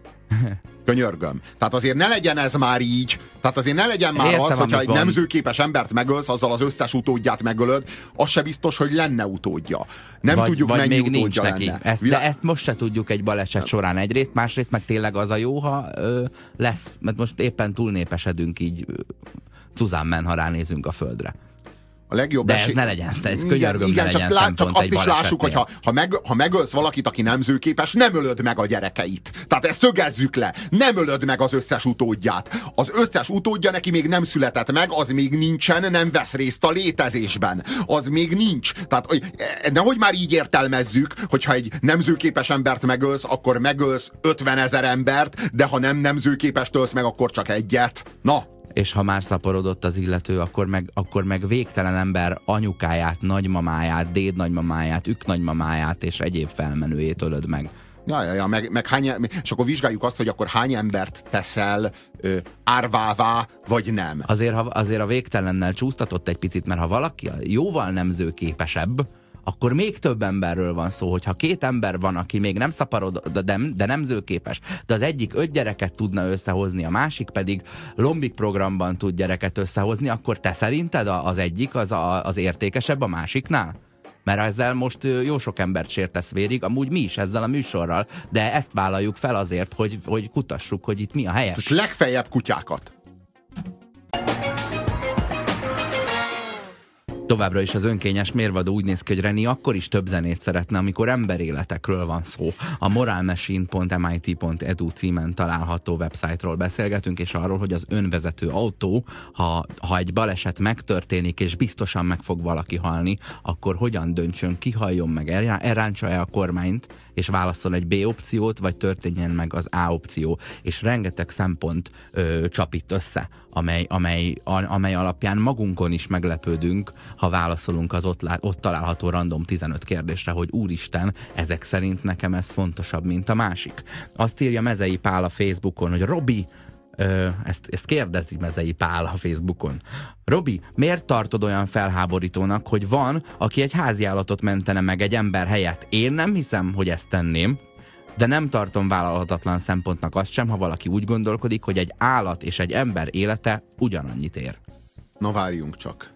Könyörgöm. Tehát azért ne legyen ez már így. Tehát azért ne legyen már az, hogyha egy nemzőképes embert megölsz, azzal az összes utódját megölöd, az se biztos, hogy lenne utódja. Nem tudjuk, vagy mennyi még utódja nincs lenne. neki. De ezt most se tudjuk egy baleset során egyrészt, másrészt meg tényleg az a jó, ha lesz, mert most éppen túlnépesedünk így Cuzánmen, ha ránézünk a földre. A legjobb de ez ne legyen, ez könyörgöm, ne legyen csak azt is lássuk, hogy ha megölsz valakit, aki nemzőképes, nem ölöd meg a gyerekeit. Tehát ezt szögezzük le. Nem ölöd meg az összes utódját. Az összes utódja neki még nem született meg, az még nincsen, nem vesz részt a létezésben. Az még nincs. Tehát nehogy már így értelmezzük, hogyha egy nemzőképes embert megölsz, akkor megölsz 50 000 embert, de ha nem nemzőképest ölsz meg, akkor csak egyet. Na! És ha már szaporodott az illető, akkor meg végtelen ember anyukáját, nagymamáját, dédnagymamáját, nagymamáját és egyéb felmenőjét ölöd meg. Ja, meg és akkor vizsgáljuk azt, hogy akkor hány embert teszel árvává, vagy nem. Azért a végtelennel csúsztatott egy picit, mert ha valaki jóval nemzőképesebb, akkor még több emberről van szó, hogyha 2 ember van, aki még nem szaporod, de nemzőképes, de az egyik 5 gyereket tudna összehozni, a másik pedig Lombik programban tud gyereket összehozni, akkor te szerinted az egyik az értékesebb a másiknál? Mert ezzel most jó sok embert sértesz vérig, amúgy mi is ezzel a műsorral, de ezt vállaljuk fel azért, hogy kutassuk, hogy itt mi a helyes. És legfeljebb kutyákat. Továbbra is az önkényes mérvadó úgy néz ki, hogy Reni akkor is több zenét szeretne, amikor emberéletekről van szó. A moralmachine.mit.edu címen található website-ról beszélgetünk, és arról, hogy az önvezető autó, ha egy baleset megtörténik, és biztosan meg fog valaki halni, akkor hogyan döntsön, ki halljon meg, elráncsa-e a kormányt, és válasszol egy B opciót, vagy történjen meg az A opció. És rengeteg szempont csapít össze, amely alapján magunkon is meglepődünk, ha válaszolunk az ott található random 15 kérdésre, hogy úristen, ezek szerint nekem ez fontosabb, mint a másik. Azt írja Mezei Pál a Facebookon, hogy Robi, ezt kérdezi Mezei Pál a Facebookon. Robi, miért tartod olyan felháborítónak, hogy van, aki egy háziállatot mentene meg egy ember helyett? Én nem hiszem, hogy ezt tenném, de nem tartom vállalhatatlan szempontnak azt sem, ha valaki úgy gondolkodik, hogy egy állat és egy ember élete ugyanannyit ér. Na várjunk csak.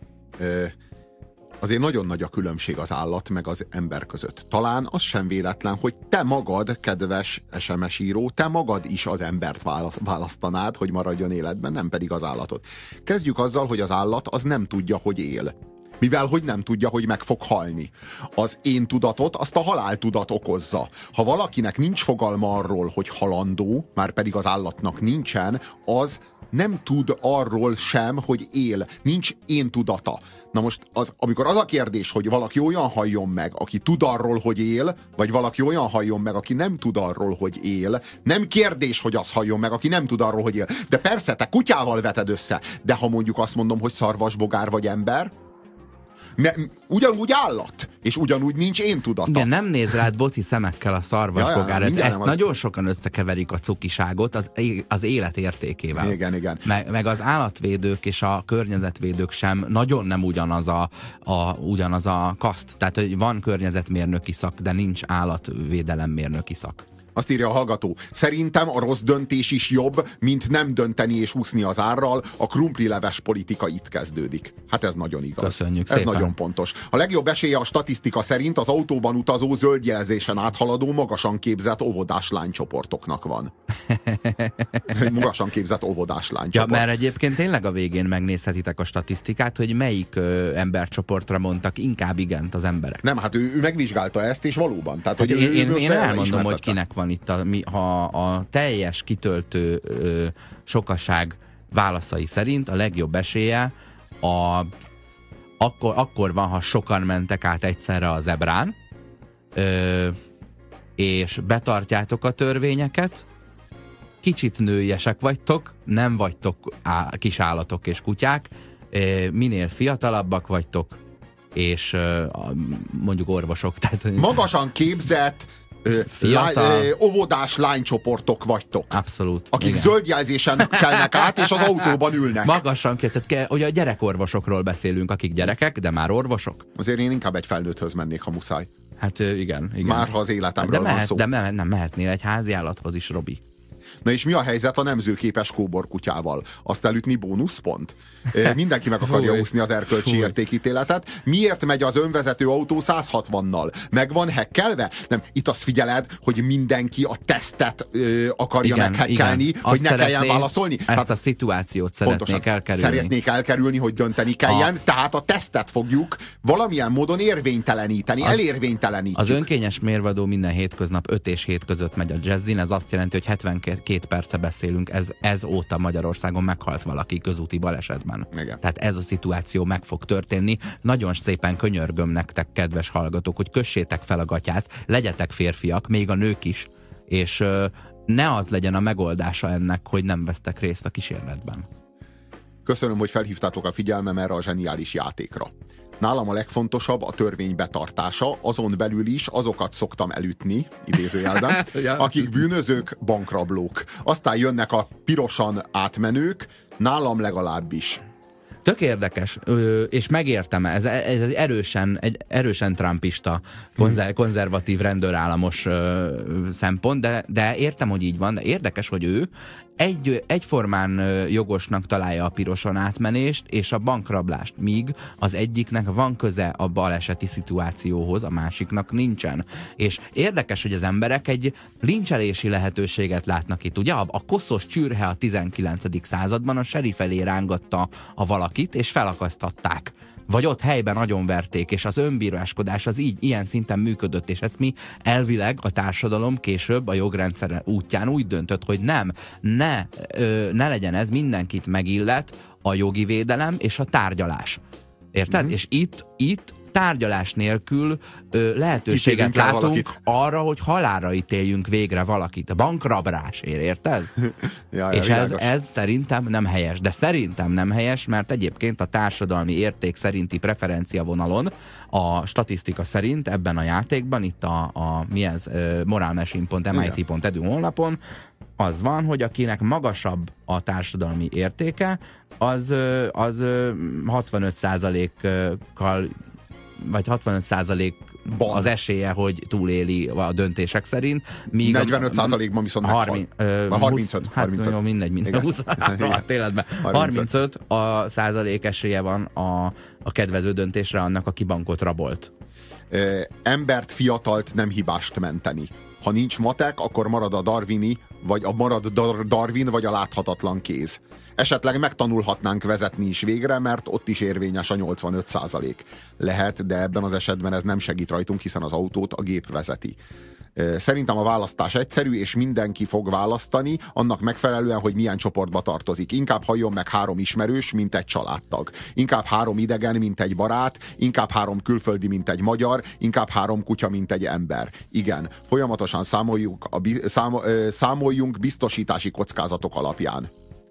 Azért nagyon nagy a különbség az állat meg az ember között. Talán az sem véletlen, hogy te magad, kedves SMS író, te magad is az embert választanád, hogy maradjon életben, nem pedig az állatot. Kezdjük azzal, hogy az állat az nem tudja, hogy él. Mivel hogy nem tudja, hogy meg fog halni. Az én tudatot, azt a haláltudat okozza. Ha valakinek nincs fogalma arról, hogy halandó, már pedig az állatnak nincsen, az nem tud arról sem, hogy él. Nincs én tudata. Na most, amikor az a kérdés, hogy valaki olyan halljon meg, aki tud arról, hogy él, vagy valaki olyan halljon meg, aki nem tud arról, hogy él, nem kérdés, hogy az halljon meg, aki nem tud arról, hogy él. De persze, te kutyával veted össze. De ha mondjuk azt mondom, hogy szarvasbogár vagy ember, ugyanúgy állat, és ugyanúgy nincs én tudata. Igen, nem néz rád boci szemekkel a szarvasbogár. Ezt nagyon sokan összekeverik a cukiságot az élet értékével. Igen. Meg az állatvédők és a környezetvédők sem nagyon nem ugyanaz a kaszt. Tehát, hogy van környezetmérnöki szak, de nincs állatvédelemmérnöki szak. Azt írja a hallgató, szerintem a rossz döntés is jobb, mint nem dönteni és úszni az árral, a krumplileves politika itt kezdődik. Hát ez nagyon igaz. Köszönjük ez szépen. Nagyon pontos. A legjobb esélye a statisztika szerint az autóban utazó zöld jelzésen áthaladó, magasan képzett óvodás lánycsoportoknak van. Magasan képzett óvodás lánycsoport. Ja, mert egyébként tényleg a végén megnézhetitek a statisztikát, hogy melyik embercsoportra mondtak inkább igent az emberek. Nem, hát ő megvizsgálta ezt, és valóban. Tehát, hát hogy én elmondom, hogy kinek van itt ha a teljes kitöltő sokaság válaszai szerint a legjobb esélye akkor van, ha sokan mentek át egyszerre a zebrán, és betartjátok a törvényeket, kicsit nőiesek vagytok, nem vagytok kis állatok és kutyák, minél fiatalabbak vagytok, és mondjuk orvosok. Tehát, magasan képzett óvodás lánycsoportok vagytok. Abszolút. Akik igen. zöld jelzésen kelnek át, és az autóban ülnek. Magasan, tehát ugye a gyerekorvosokról beszélünk, akik gyerekek, de már orvosok. Azért én inkább egy felnőtthöz mennék, ha muszáj. Hát igen. Már ha az életemről van szó. De nem mehetnél egy háziállathoz is, Robi. Na és mi a helyzet a nemzőképes kóborkutyával? Azt elütni bónuszpont? Mindenki meg akarja úszni az erkölcsi értékítéletet. Miért megy az önvezető autó 160-nal? Meg van hekkelve? Nem, itt azt figyeled, hogy mindenki a tesztet akarja meghekkelni, hogy ne kelljen válaszolni. Ezt a szituációt szeretnék elkerülni. Szeretnék elkerülni, hogy dönteni kelljen, tehát a tesztet fogjuk valamilyen módon érvényteleníteni, elérvénytelenítjük. Az önkényes mérvadó minden hétköznap 5 és 7 között megy a Jazzin, ez azt jelenti, hogy 72 perce beszélünk, ez óta Magyarországon meghalt valaki közúti balesetben. Igen. Tehát ez a szituáció meg fog történni. Nagyon szépen könyörgöm nektek, kedves hallgatók, hogy kössétek fel a gatyát, legyetek férfiak, még a nők is, és ne az legyen a megoldása ennek, hogy nem vesztek részt a kísérletben. Köszönöm, hogy felhívtátok a figyelmem erre a zseniális játékra. Nálam a legfontosabb a törvény betartása, azon belül is azokat szoktam elütni, idézőjelben, akik bűnözők, bankrablók. Aztán jönnek a pirosan átmenők, nálam legalábbis. Tök érdekes, és megértem, ez egy erősen trumpista, konzervatív rendőrállamos szempont, de értem, hogy így van, de érdekes, hogy ő egyformán jogosnak találja a piroson átmenést és a bankrablást, míg az egyiknek van köze a baleseti szituációhoz, a másiknak nincsen. És érdekes, hogy az emberek egy lincselési lehetőséget látnak itt. Ugye a koszos csürhe a 19. században a serif elé rángatta a valakit, és felakasztatták. vagy ott helyben agyonverték, és az önbíráskodás az ilyen szinten működött, és ezt mi elvileg a társadalom később a jogrendszer útján úgy döntött, hogy ne legyen ez, mindenkit megillet a jogi védelem és a tárgyalás. Érted? És itt tárgyalás nélkül lehetőséget látunk valakit arra, hogy halálra ítéljünk végre valakit. A bankrablásért, érted? És ez szerintem nem helyes. De szerintem nem helyes, mert egyébként a társadalmi érték szerinti preferencia vonalon a statisztika szerint ebben a játékban, itt a moralmachine.mit.edu honlapon az van, hogy akinek magasabb a társadalmi értéke, az 65%-kal vagy 65% az esélye, hogy túléli a döntések szerint. 45%-ban viszont 35. Jó, mindegy. 35 százalék esélye van a kedvező döntésre annak, aki bankot rabolt. Embert, fiatalt nem hibást menteni. Ha nincs matek, akkor marad a Darwin, vagy a láthatatlan kéz. Esetleg megtanulhatnánk vezetni is végre, mert ott is érvényes a 85%. Lehet, de ebben az esetben ez nem segít rajtunk, hiszen az autót a gép vezeti. Szerintem a választás egyszerű, és mindenki fog választani, annak megfelelően, hogy milyen csoportba tartozik. Inkább halljon meg 3 ismerős, mint egy családtag. Inkább 3 idegen, mint egy barát. Inkább 3 külföldi, mint egy magyar. Inkább 3 kutya, mint egy ember. Igen, folyamatosan számoljunk biztosítási kockázatok alapján.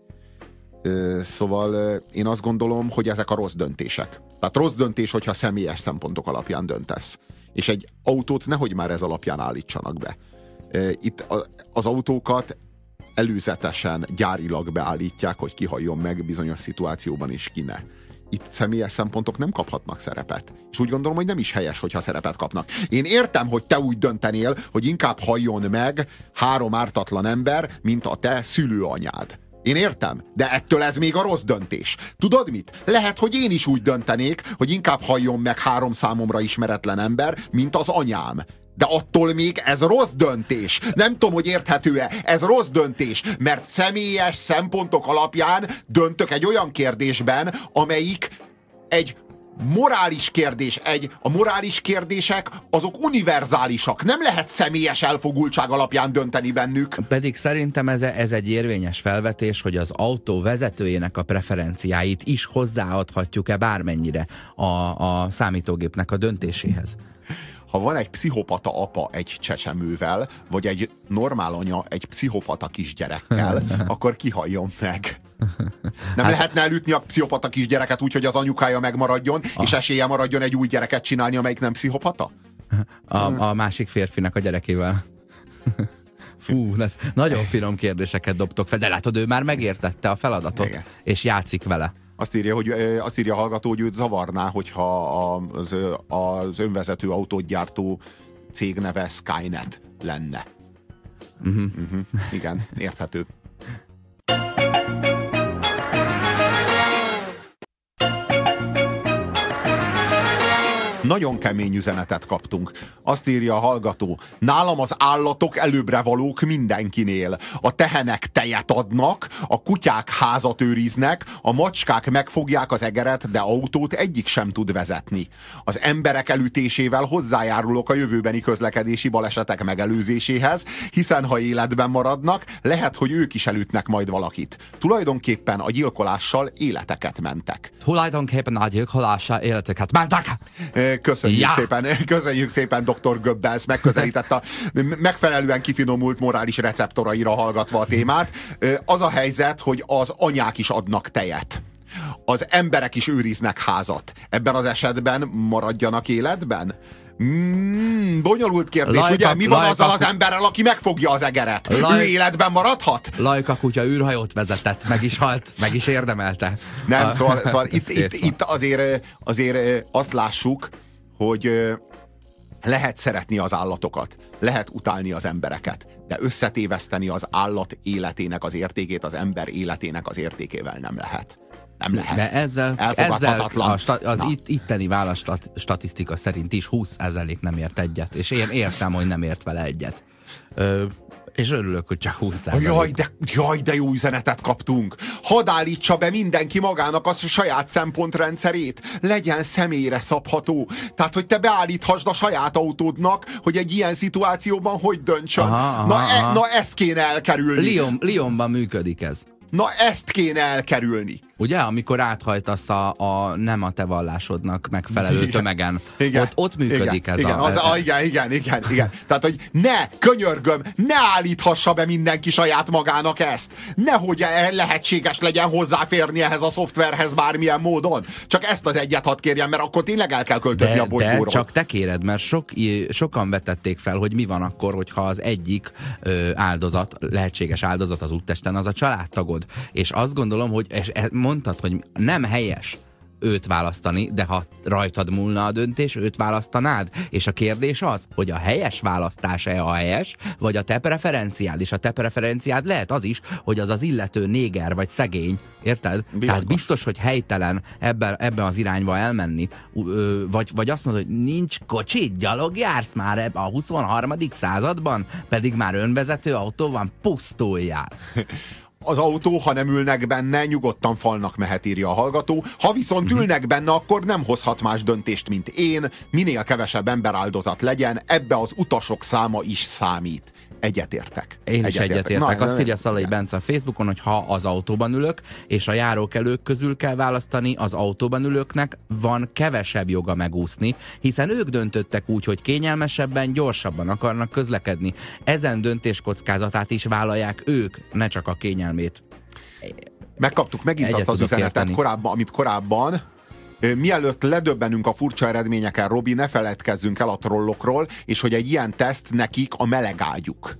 Szóval én azt gondolom, hogy ezek a rossz döntések. Tehát rossz döntés, hogyha személyes szempontok alapján döntesz. És egy autót nehogy már ez alapján állítsanak be. Itt az autókat előzetesen, gyárilag beállítják, hogy ki halljon meg bizonyos szituációban, és ki ne. Itt személyes szempontok nem kaphatnak szerepet. És úgy gondolom, hogy nem is helyes, hogyha szerepet kapnak. Én értem, hogy te úgy döntenél, hogy inkább halljon meg 3 ártatlan ember, mint a te szülőanyád. Én értem, de ettől ez még a rossz döntés. Tudod mit? Lehet, hogy én is úgy döntenék, hogy inkább halljon meg 3 számomra ismeretlen ember, mint az anyám. De attól még ez rossz döntés. Nem tudom, hogy érthető-e. Ez rossz döntés, mert személyes szempontok alapján döntök egy olyan kérdésben, amelyik egy morális kérdés. A morális kérdések azok univerzálisak. Nem lehet személyes elfogultság alapján dönteni bennük. Pedig szerintem ez egy érvényes felvetés, hogy az autó vezetőjének a preferenciáit is hozzáadhatjuk-e bármennyire a számítógépnek a döntéséhez. Ha van egy pszichopata apa egy csecsemővel, vagy egy normál anya egy pszichopata kisgyerekkel, akkor kihalljon meg. Nem lehetne elütni a pszichopata kisgyereket úgy, hogy az anyukája megmaradjon, és esélye maradjon egy új gyereket csinálni, amelyik nem pszichopata? A másik férfinek a gyerekével. Fú, nagyon finom kérdéseket dobtok fel, de látod, ő már megértette a feladatot, igen, és játszik vele. Azt írja a hallgató, hogy őt zavarná, hogyha az önvezető autót gyártó cég neve Skynet lenne. Igen, érthető. Nagyon kemény üzenetet kaptunk. Azt írja a hallgató: nálam az állatok előbbre valók mindenkinél. A tehenek tejet adnak, a kutyák házat őriznek, a macskák megfogják az egeret, de autót egyik sem tud vezetni. Az emberek elütésével hozzájárulok a jövőbeni közlekedési balesetek megelőzéséhez, hiszen ha életben maradnak, lehet, hogy ők is elütnek majd valakit. Tulajdonképpen a gyilkolással életeket mentek. Köszönjük szépen, Dr. Goebbels megközelítette, megfelelően kifinomult morális receptoraira hallgatva a témát. Az a helyzet, hogy az anyák is adnak tejet. Az emberek is őriznek házat. Ebben az esetben maradjanak életben? Bonyolult kérdés, ugye? Mi van azzal az emberrel, aki megfogja az egeret? Ő életben maradhat? Lajka kutya űrhajót vezetett, meg is halt, meg is érdemelte. Nem, szóval itt azért azt lássuk, hogy lehet szeretni az állatokat, lehet utálni az embereket, de összetéveszteni az állat életének az értékét az ember életének az értékével nem lehet. Nem lehet. De ezzel az itteni válasz statisztika szerint is 20% nem ért egyet, és én értem, hogy nem ért vele egyet. És örülök, hogy csak 20%. Jaj, de jó üzenetet kaptunk. Hadd állítsa be mindenki magának a saját szempontrendszerét. Legyen személyre szabható. Tehát, hogy te beállíthasd a saját autódnak, hogy egy ilyen szituációban hogy döntsön. Na, ezt kéne elkerülni. Lyonban működik ez. Na, ezt kéne elkerülni. Ugye, amikor áthajtasz a nem a te vallásodnak megfelelő tömegen. Ott működik ez. Igen. Tehát, hogy könyörgöm, ne állíthassa be mindenki saját magának ezt. Nehogy lehetséges legyen hozzáférni ehhez a szoftverhez bármilyen módon. Csak ezt az egyet hadd kérjem, mert akkor tényleg el kell költözni a bolygóról. De csak te kéred, mert sokan vetették fel, hogy mi van akkor, hogyha az egyik lehetséges áldozat az úttesten az a családtagod. És azt gondolom, hogy mondtad, hogy nem helyes őt választani, de ha rajtad múlna a döntés, őt választanád. És a kérdés az, hogy a helyes választás-e a helyes, vagy a te preferenciád. És a te preferenciád lehet az is, hogy az az illető néger vagy szegény. Érted? Bilagos. Tehát biztos, hogy helytelen ebben az irányba elmenni. Vagy azt mondod, hogy nincs kocsi, gyalog jársz már a 23. században, pedig már önvezető autó van, pusztuljál. Az autó, ha nem ülnek benne, nyugodtan falnak mehet, írja a hallgató. Ha viszont ülnek benne, akkor nem hozhat más döntést, mint én. Minél kevesebb emberáldozat legyen, ebbe az utasok száma is számít. Egyetértek. Én is egyetértek. Azt írja Szalai Bence a Facebookon, hogy ha az autóban ülök, és a járókelők közül kell választani, az autóban ülőknek van kevesebb joga megúszni, hiszen ők döntöttek úgy, hogy kényelmesebben, gyorsabban akarnak közlekedni. Ezen döntés kockázatát is vállalják ők, ne csak a kényelmét. Megkaptuk megint azt az üzenetet amit korábban. Mielőtt ledöbbenünk a furcsa eredményeken, Robi, ne feledkezzünk el a trollokról, és hogy egy ilyen teszt nekik a melegágyuk.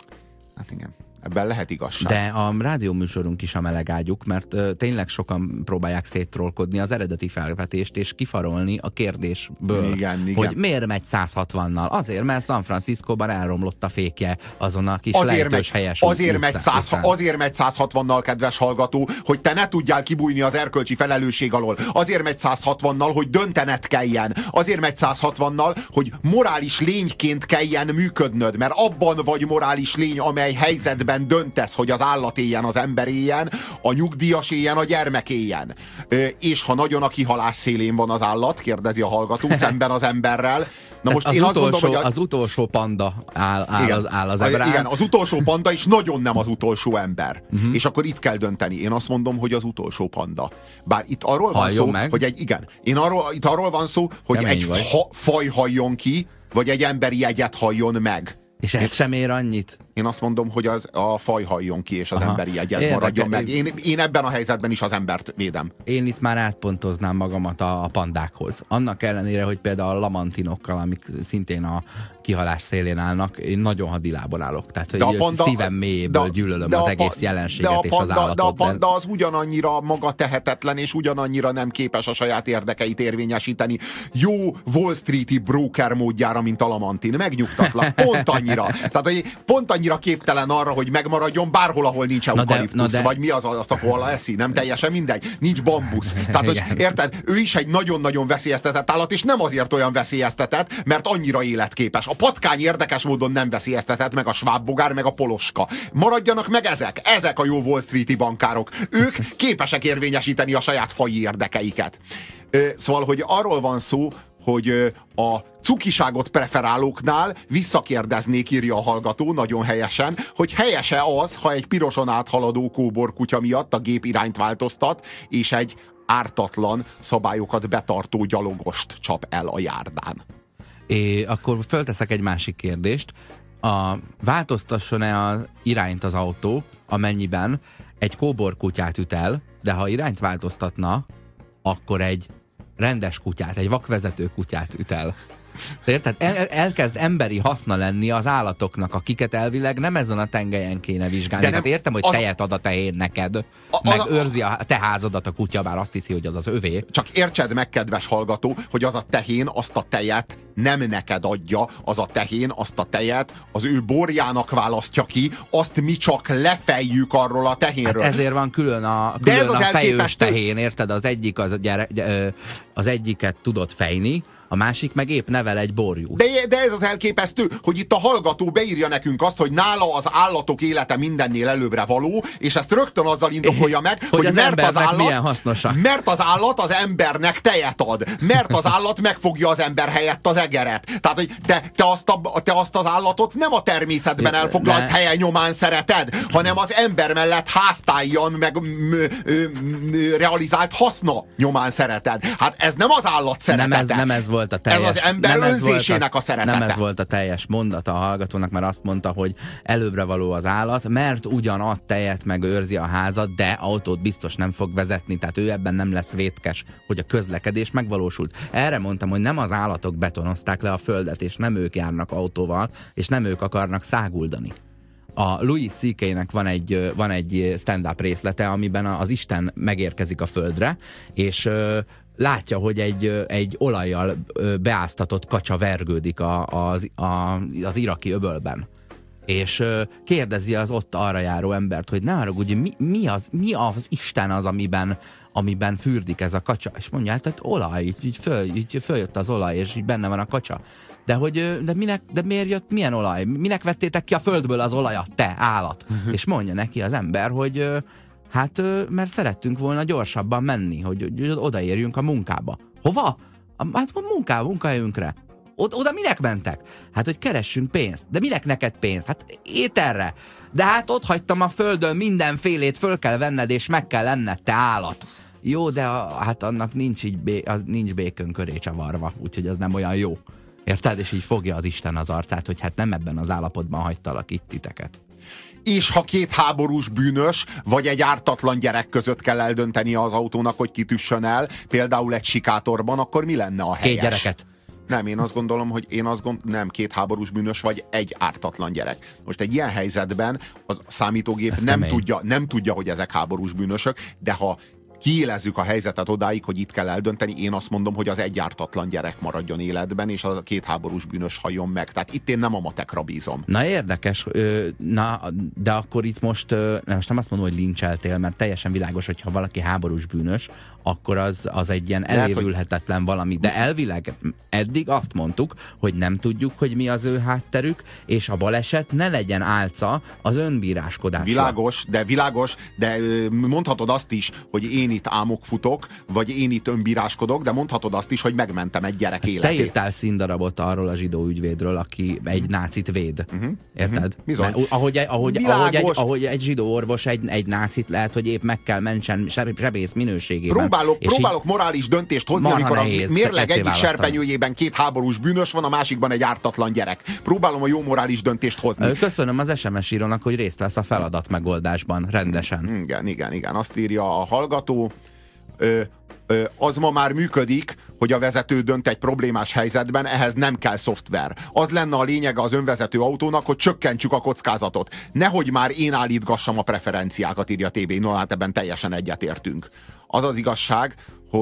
Hát igen, ebben lehet igazság. De a rádióműsorunk is a melegágyuk, mert tényleg sokan próbálják széttrollkodni az eredeti felvetést, és kifarolni a kérdésből, igen. hogy miért megy 160-nal? Azért, mert San Franciscóban elromlott a fékje azon a kis lejtős helyes azért megy 160-nal, kedves hallgató, hogy te ne tudjál kibújni az erkölcsi felelősség alól. Azért megy 160-nal, hogy döntened kelljen. Azért megy 160-nal, hogy morális lényként kelljen működnöd, mert abban vagy morális lény, amely helyzetben döntesz, hogy az állat éljen, az ember éljen, a nyugdíjas éljen, a gyermek éljen. És ha nagyon a kihalás szélén van az állat, kérdezi a hallgató, szemben az emberrel. Na most én azt gondolom, hogy az utolsó panda áll az ebrán. Igen, az utolsó panda is nagyon nem az utolsó ember. És akkor itt kell dönteni. Én azt mondom, hogy az utolsó panda. Bár itt arról van szó, hogy itt arról van szó, hogy egy faj halljon ki, vagy egy emberi egyet halljon meg. És ez sem ér annyit? Én azt mondom, hogy a faj halljon ki, és az emberi egyet maradjon meg. Én ebben a helyzetben is az embert védem. Én itt már átpontoznám magamat a pandákhoz. Annak ellenére, hogy például a lamantinokkal, amik szintén a kihalás szélén állnak, én nagyon hadilában állok. Tehát, hogy szívem mélyéből gyűlölöm az egész jelenséget és az állatot. De a panda az ugyanannyira maga tehetetlen, és ugyanannyira nem képes a saját érdekeit érvényesíteni. Jó Wall Street-i broker módjára, mint a lamantin. Megnyugtatlak. Pont annyira. Tehát, hogy pont annyira képtelen arra, hogy megmaradjon bárhol, ahol nincs eukaliptusz, vagy mi az a koala eszi, nem teljesen mindegy. Nincs bambusz. Tehát, hogy érted, ő is egy nagyon-nagyon veszélyeztetett állat, és nem azért olyan veszélyeztetett, mert annyira életképes. A patkány érdekes módon nem veszélyeztetett, meg a svábbogár, meg a poloska. Maradjanak meg ezek a jó Wall Street-i bankárok. Ők képesek érvényesíteni a saját faji érdekeiket. Szóval, hogy arról van szó, hogy a cukiságot preferálóknál visszakérdeznék, írja a hallgató nagyon helyesen, hogy helyese az, ha egy piroson áthaladó kóborkutya miatt a gép irányt változtat, és egy ártatlan, szabályokat betartó gyalogost csap el a járdán. Akkor fölteszek egy másik kérdést. Változtasson-e az irányt az autó, amennyiben egy kóborkutyát üt el, de ha irányt változtatna, akkor egy rendes kutyát, egy vakvezető kutyát üt el. Érted? Elkezd emberi haszna lenni az állatoknak, akiket elvileg nem ezen a tengelyen kéne vizsgálni. Tehát értem, hogy tejet ad a tehén neked, meg őrzi a te házadat a kutya, bár azt hiszi, hogy az az övé. Csak értsed meg, kedves hallgató, hogy az a tehén azt a tejet nem neked adja, az a tehén azt a tejet az ő borjának választja ki, azt mi csak lefejjük arról a tehénről. Hát ezért van külön a fejős tehén, érted? Az egyik az egyiket tudod fejni, a másik meg épp nevel egy borjú. De ez az elképesztő, hogy itt a hallgató beírja nekünk azt, hogy nála az állatok élete mindennél előbbre való, és ezt rögtön azzal indokolja meg, hogy az embernek milyen hasznosak. Mert az állat az embernek tejet ad. Mert az állat megfogja az ember helyett az egeret. Tehát, hogy te azt az állatot nem a természetben elfoglalt helyen nyomán szereted, hanem az ember mellett háztájan meg realizált haszna nyomán szereted. Hát ez nem az állat szeretete. Nem ez volt a teljes. Ez az ember önzésének a szeretete. Nem ez volt a teljes mondata a hallgatónak, mert azt mondta, hogy előbbre való az állat, mert ugyan ad tejet, meg őrzi a házat, de autót biztos nem fog vezetni, tehát ő ebben nem lesz vétkes, hogy a közlekedés megvalósult. Erre mondtam, hogy nem az állatok betonozták le a földet, és nem ők járnak autóval, és nem ők akarnak száguldani. A Louis C.K.-nek van egy stand-up részlete, amiben az Isten megérkezik a földre, és látja, hogy egy olajjal beáztatott kacsa vergődik az iraki öbölben. És kérdezi az ott arra járó embert, hogy ne haragudj, mi az Isten az, amiben fürdik ez a kacsa? És mondja, hát olaj, így följött az olaj, és így benne van a kacsa. De miért jött, milyen olaj? Minek vettétek ki a földből az olajat, te állat? És mondja neki az ember, hogy mert szerettünk volna gyorsabban menni, hogy odaérjünk a munkába. Hova? Hát a munkahelyünkre. Oda minek mentek? Hát, hogy keressünk pénzt. De minek neked pénz? Hát ételre. De hát ott hagytam a földön mindenfélét, föl kell venned, és meg kell lenned, te állat. Jó, de hát annak nincs békön köré csavarva, úgyhogy az nem olyan jó. Érted? És így fogja az Isten az arcát, hogy hát nem ebben az állapotban hagytalak itt titeket. És ha két háborús bűnös, vagy egy ártatlan gyerek között kell eldönteni az autónak, hogy kitüssön el, például egy sikátorban, akkor mi lenne a helyes? 2 gyereket. Nem, én azt gondolom, hogy nem 2 háborús bűnös, vagy egy ártatlan gyerek. Most egy ilyen helyzetben a számítógép nem tudja, hogy ezek háborús bűnösök, de ha kiélezzük a helyzetet odáig, hogy itt kell eldönteni, én azt mondom, hogy az egy ártatlan gyerek maradjon életben, és a 2 háborús bűnös halljon meg. Tehát itt én nem a matekra bízom. Na érdekes, de akkor itt most nem azt mondom, hogy lincseltél, mert teljesen világos, hogy ha valaki háborús bűnös, akkor az egy ilyen elévülhetetlen valami. De elvileg eddig azt mondtuk, hogy nem tudjuk, hogy mi az ő hátterük, és a baleset ne legyen álca az önbíráskodásra. Világos, de mondhatod azt is, hogy én itt ámok futok, vagy én itt önbíráskodok, de mondhatod azt is, hogy megmentem egy gyerek életét. Te írtál színdarabot arról a zsidó ügyvédről, aki egy nácit véd. Érted? Bizony. Ahogy egy zsidó orvos egy nácit lehet, hogy épp meg kell mentsen sebész minőségében. Próbálok morális döntést hozni, amikor a mérleg egyik serpenyőjében 2 háborús bűnös van, a másikban egy ártatlan gyerek. Próbálom a jó morális döntést hozni. Köszönöm az SMS írónak, hogy részt vesz a feladat megoldásban rendesen. Igen. Azt írja a hallgató. Az ma már működik, hogy a vezető dönt egy problémás helyzetben, ehhez nem kell szoftver. Az lenne a lényege az önvezető autónak, hogy csökkentsük a kockázatot. Nehogy már én állítgassam a preferenciákat, írja TB. No, hát ebben teljesen egyetértünk. Az az igazság,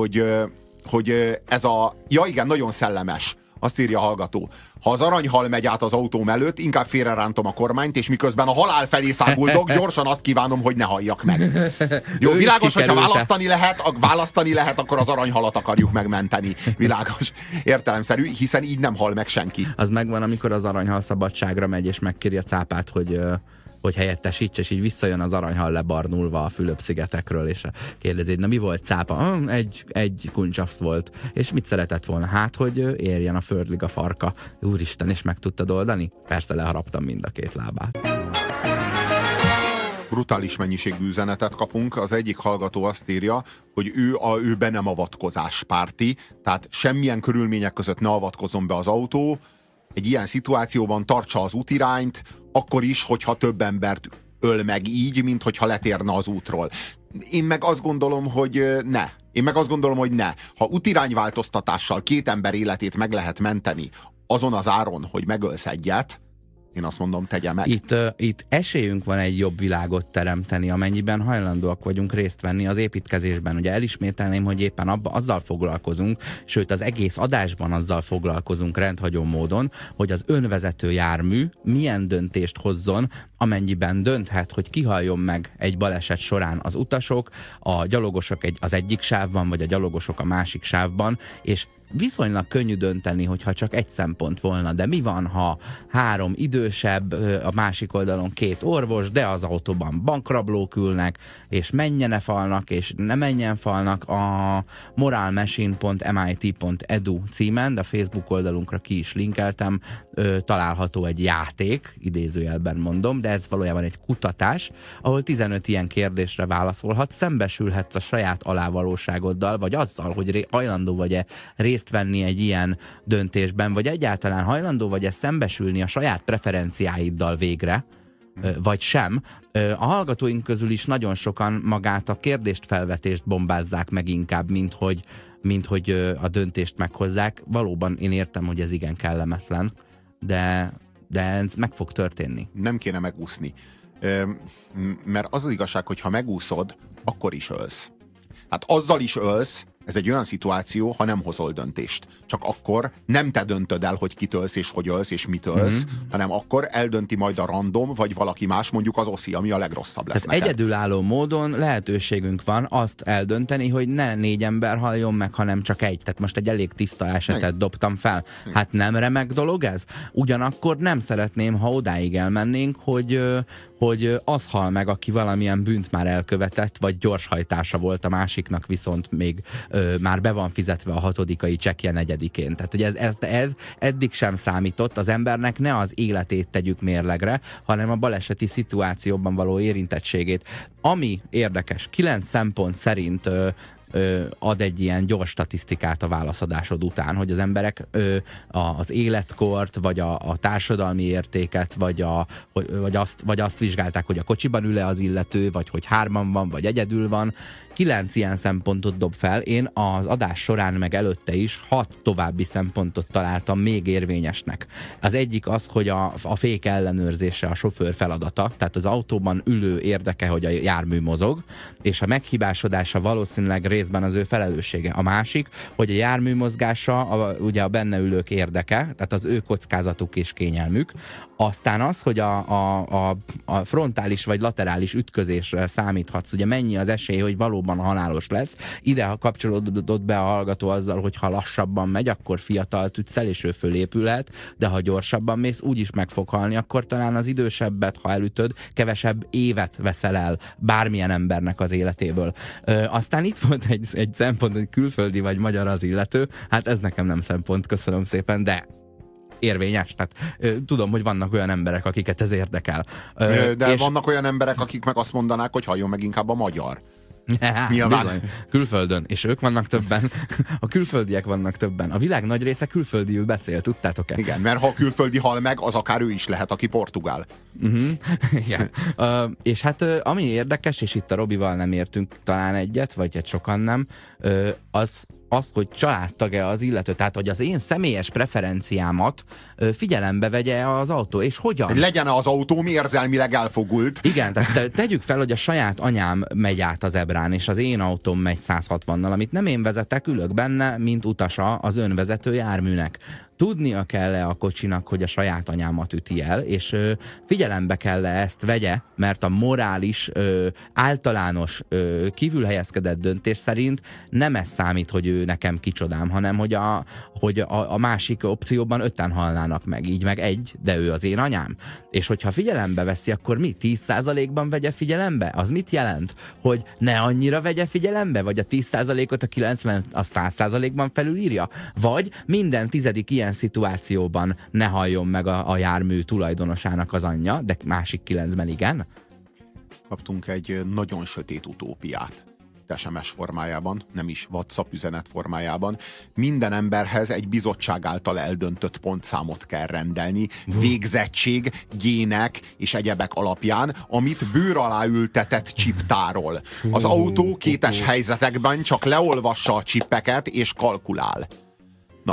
hogy ez a... Ja igen, nagyon szellemes. Azt írja a hallgató. Ha az aranyhal megy át az autóm előtt, inkább félrerántom a kormányt, és miközben a halál felé száguldok, gyorsan azt kívánom, hogy ne halljak meg. Jó, világos, hogyha választani lehet, akkor az aranyhalat akarjuk megmenteni. Világos, értelemszerű, hiszen így nem hal meg senki. Az megvan, amikor az aranyhal szabadságra megy, és megkéri a cápát, hogy helyettesíts, és így visszajön az aranyhal lebarnulva a Fülöp-szigetekről, és kérdezi, na mi volt cápa? Egy kuncsaft volt. És mit szeretett volna? Hát, hogy érjen a földlig a farka. Úristen, és meg tudtad oldani? Persze leharaptam mind a 2 lábát. Brutális mennyiségű üzenetet kapunk. Az egyik hallgató azt írja, hogy ő be nem avatkozás párti, tehát semmilyen körülmények között ne avatkozzon be az autó, egy ilyen szituációban tartsa az útirányt, akkor is, hogyha több embert öl meg így, mint hogyha letérne az útról. Én meg azt gondolom, hogy ne. Ha útirányváltoztatással 2 ember életét meg lehet menteni azon az áron, hogy megölsz egyet, én azt mondom, tegye meg. Itt esélyünk van egy jobb világot teremteni, amennyiben hajlandóak vagyunk részt venni az építkezésben. Ugye elismételném, hogy éppen azzal foglalkozunk, sőt az egész adásban azzal foglalkozunk rendhagyó módon, hogy az önvezető jármű milyen döntést hozzon, amennyiben dönthet, hogy kihaljon meg egy baleset során az utasok, a gyalogosok az egyik sávban, vagy a gyalogosok a másik sávban, és viszonylag könnyű dönteni, hogyha csak egy szempont volna, de mi van, ha 3 idősebb, a másik oldalon 2 orvos, de az autóban bankrablók ülnek, és menjene falnak, és ne menjen falnak. A moralmachine.mit.edu címen, de a Facebook oldalunkra ki is linkeltem, található egy játék, idézőjelben mondom, de ez valójában egy kutatás, ahol 15 ilyen kérdésre válaszolhat, szembesülhetsz a saját alávalóságoddal, vagy azzal, hogy hajlandó vagy-e részt venni egy ilyen döntésben, vagy egyáltalán hajlandó vagy-e szembesülni a saját preferenciáiddal végre, vagy sem. A hallgatóink közül is nagyon sokan magát a kérdést felvetést bombázzák meg inkább, mint hogy a döntést meghozzák. Valóban én értem, hogy ez igen kellemetlen, de ez meg fog történni. Nem kéne megúszni. Mert az az igazság, hogy ha megúszod, akkor is ölsz. Hát azzal is ölsz, ez egy olyan szituáció, ha nem hozol döntést. Csak akkor nem te döntöd el, hogy kit ölsz, és hogy ölsz, és mit ölsz, hanem akkor eldönti majd a random, vagy valaki más, mondjuk az oszi, ami a legrosszabb lesz neked. Egyedülálló módon lehetőségünk van azt eldönteni, hogy ne 4 ember haljon meg, hanem csak egy. Tehát most egy elég tiszta esetet dobtam fel. Hát nem remek dolog ez? Ugyanakkor nem szeretném, ha odáig elmennénk, hogy az hal meg, aki valamilyen bűnt már elkövetett, vagy gyorshajtása volt, a másiknak viszont még már be van fizetve a 6. csekkje 4-én. Tehát, hogy ez eddig sem számított, az embernek ne az életét tegyük mérlegre, hanem a baleseti szituációban való érintettségét. Ami érdekes, 9 szempont szerint ad egy ilyen gyors statisztikát a válaszadásod után, hogy az emberek az életkort, vagy a társadalmi értéket, vagy azt vizsgálták, hogy a kocsiban ül-e az illető, vagy hogy 3-an van, vagy egyedül van. 9 ilyen szempontot dob fel. Én az adás során meg előtte is 6 további szempontot találtam még érvényesnek. Az egyik az, hogy a fék ellenőrzése a sofőr feladata, tehát az autóban ülő érdeke, hogy a jármű mozog, és a meghibásodása valószínűleg részben az ő felelőssége. A másik, hogy a jármű mozgása ugye a benne ülők érdeke, tehát az ő kockázatuk és kényelmük. Aztán az, hogy a frontális vagy laterális ütközésre számíthatsz, ugye mennyi az esély, hogy valóban halálos lesz. Ide, ha kapcsolódott be a hallgató azzal, hogy ha lassabban megy, akkor fiatalt ütszel, és ő fölépülhet, de ha gyorsabban mész, úgyis meg fog halni, akkor talán az idősebbet, ha elütöd, kevesebb évet veszel el bármilyen embernek az életéből. Aztán itt volt egy szempont, hogy külföldi vagy magyar az illető, hát ez nekem nem szempont, köszönöm szépen, de érvényes. Tehát tudom, hogy vannak olyan emberek, akiket ez érdekel. De vannak olyan emberek, akik meg azt mondanák, hogy halljon meg inkább a magyar. Bizony, külföldön, és ők vannak többen, a külföldiek vannak többen. A világ nagy része külföldiül beszél, tudtátok-e? Igen, mert ha külföldi hal meg, az akár ő is lehet, aki portugál. Igen. És hát ami érdekes, és itt a Robival nem értünk talán egyet, vagy hát sokan nem, az, hogy családtag-e az illető, tehát hogy az én személyes preferenciámat figyelembe vegye az autó, és hogyan? Legyen az autóm érzelmileg elfogult. Igen, tehát tegyük fel, hogy a saját anyám megy át az ebrán, és az én autóm megy 160-nal, amit nem én vezetek, ülök benne, mint utasa az önvezető járműnek. Tudnia kell-e a kocsinak, hogy a saját anyámat üti el, és figyelembe kell-e ezt vegye, mert a morális, általános, kívülhelyezkedett döntés szerint nem ez számít, hogy ő nekem kicsodám, hanem hogy a másik opcióban 5-en halnának meg, így meg 1, de ő az én anyám. És hogyha figyelembe veszi, akkor mi? 10%-ban vegye figyelembe? Az mit jelent? Hogy ne annyira vegye figyelembe? Vagy a 10%-ot a 90 a 100%-ban felülírja? Vagy minden 10. ilyen szituációban ne halljon meg a jármű tulajdonosának az anyja, de másik 9-ben igen? Kaptunk egy nagyon sötét utópiát. SMS formájában, nem is WhatsApp üzenet formájában. Minden emberhez egy bizottság által eldöntött pontszámot kell rendelni, végzettség, gének és egyebek alapján, amit bőr alá ültetett chip tárol. Az autó kétes helyzetekben csak leolvassa a chipeket és kalkulál. Na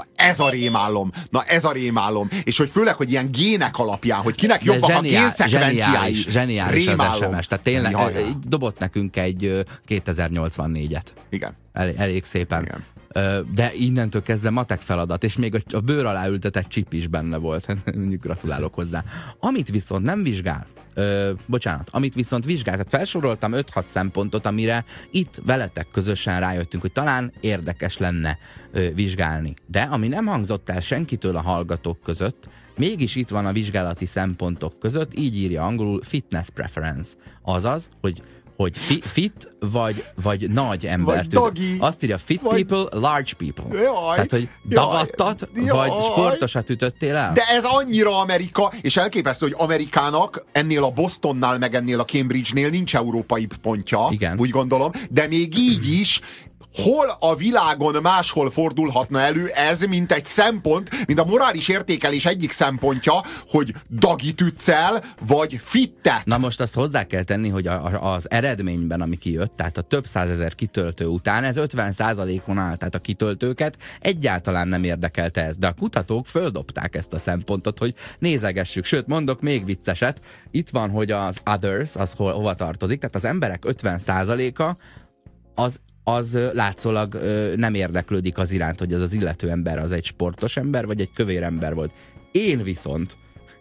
ez a rémálom. És hogy főleg, hogy ilyen gének alapján, hogy kinek jobbak a génszekvenciái. Zseniális az SMS. Tehát tényleg dobott nekünk egy 2084-et. Igen. Elég szépen. Igen. De innentől kezdve matek feladat, és még a bőr alá ültetett csip is benne volt. Mondjuk gratulálok hozzá. Amit viszont nem vizsgál, amit viszont vizsgál, tehát felsoroltam 5-6 szempontot, amire itt veletek közösen rájöttünk, hogy talán érdekes lenne vizsgálni. De ami nem hangzott el senkitől a hallgatók között, mégis itt van a vizsgálati szempontok között, így írja angolul fitness preference. Azaz, hogy fit vagy nagy ember. Azt írja fit people, large people. Jaj, tehát, hogy dagadtat, vagy sportosat ütöttél el? De ez annyira Amerika, és elképesztő, hogy Amerikának ennél a Bostonnál, meg ennél a Cambridge-nél nincs európai pontja, igen. Úgy gondolom, de még így is hol a világon máshol fordulhatna elő ez, mint egy szempont, mint a morális értékelés egyik szempontja, hogy dagit ütsz el, vagy fittet. Na most azt hozzá kell tenni, hogy az eredményben, ami kijött, tehát a több százezer kitöltő után, ez 50%-on áll, tehát a kitöltőket egyáltalán nem érdekelte ez, de a kutatók földobták ezt a szempontot, hogy nézegessük, sőt, mondok még vicceset, itt van, hogy az others, az hova tartozik, tehát az emberek 50%-a az látszólag nem érdeklődik az iránt, hogy az illető ember az egy sportos ember, vagy egy kövér ember volt. Én viszont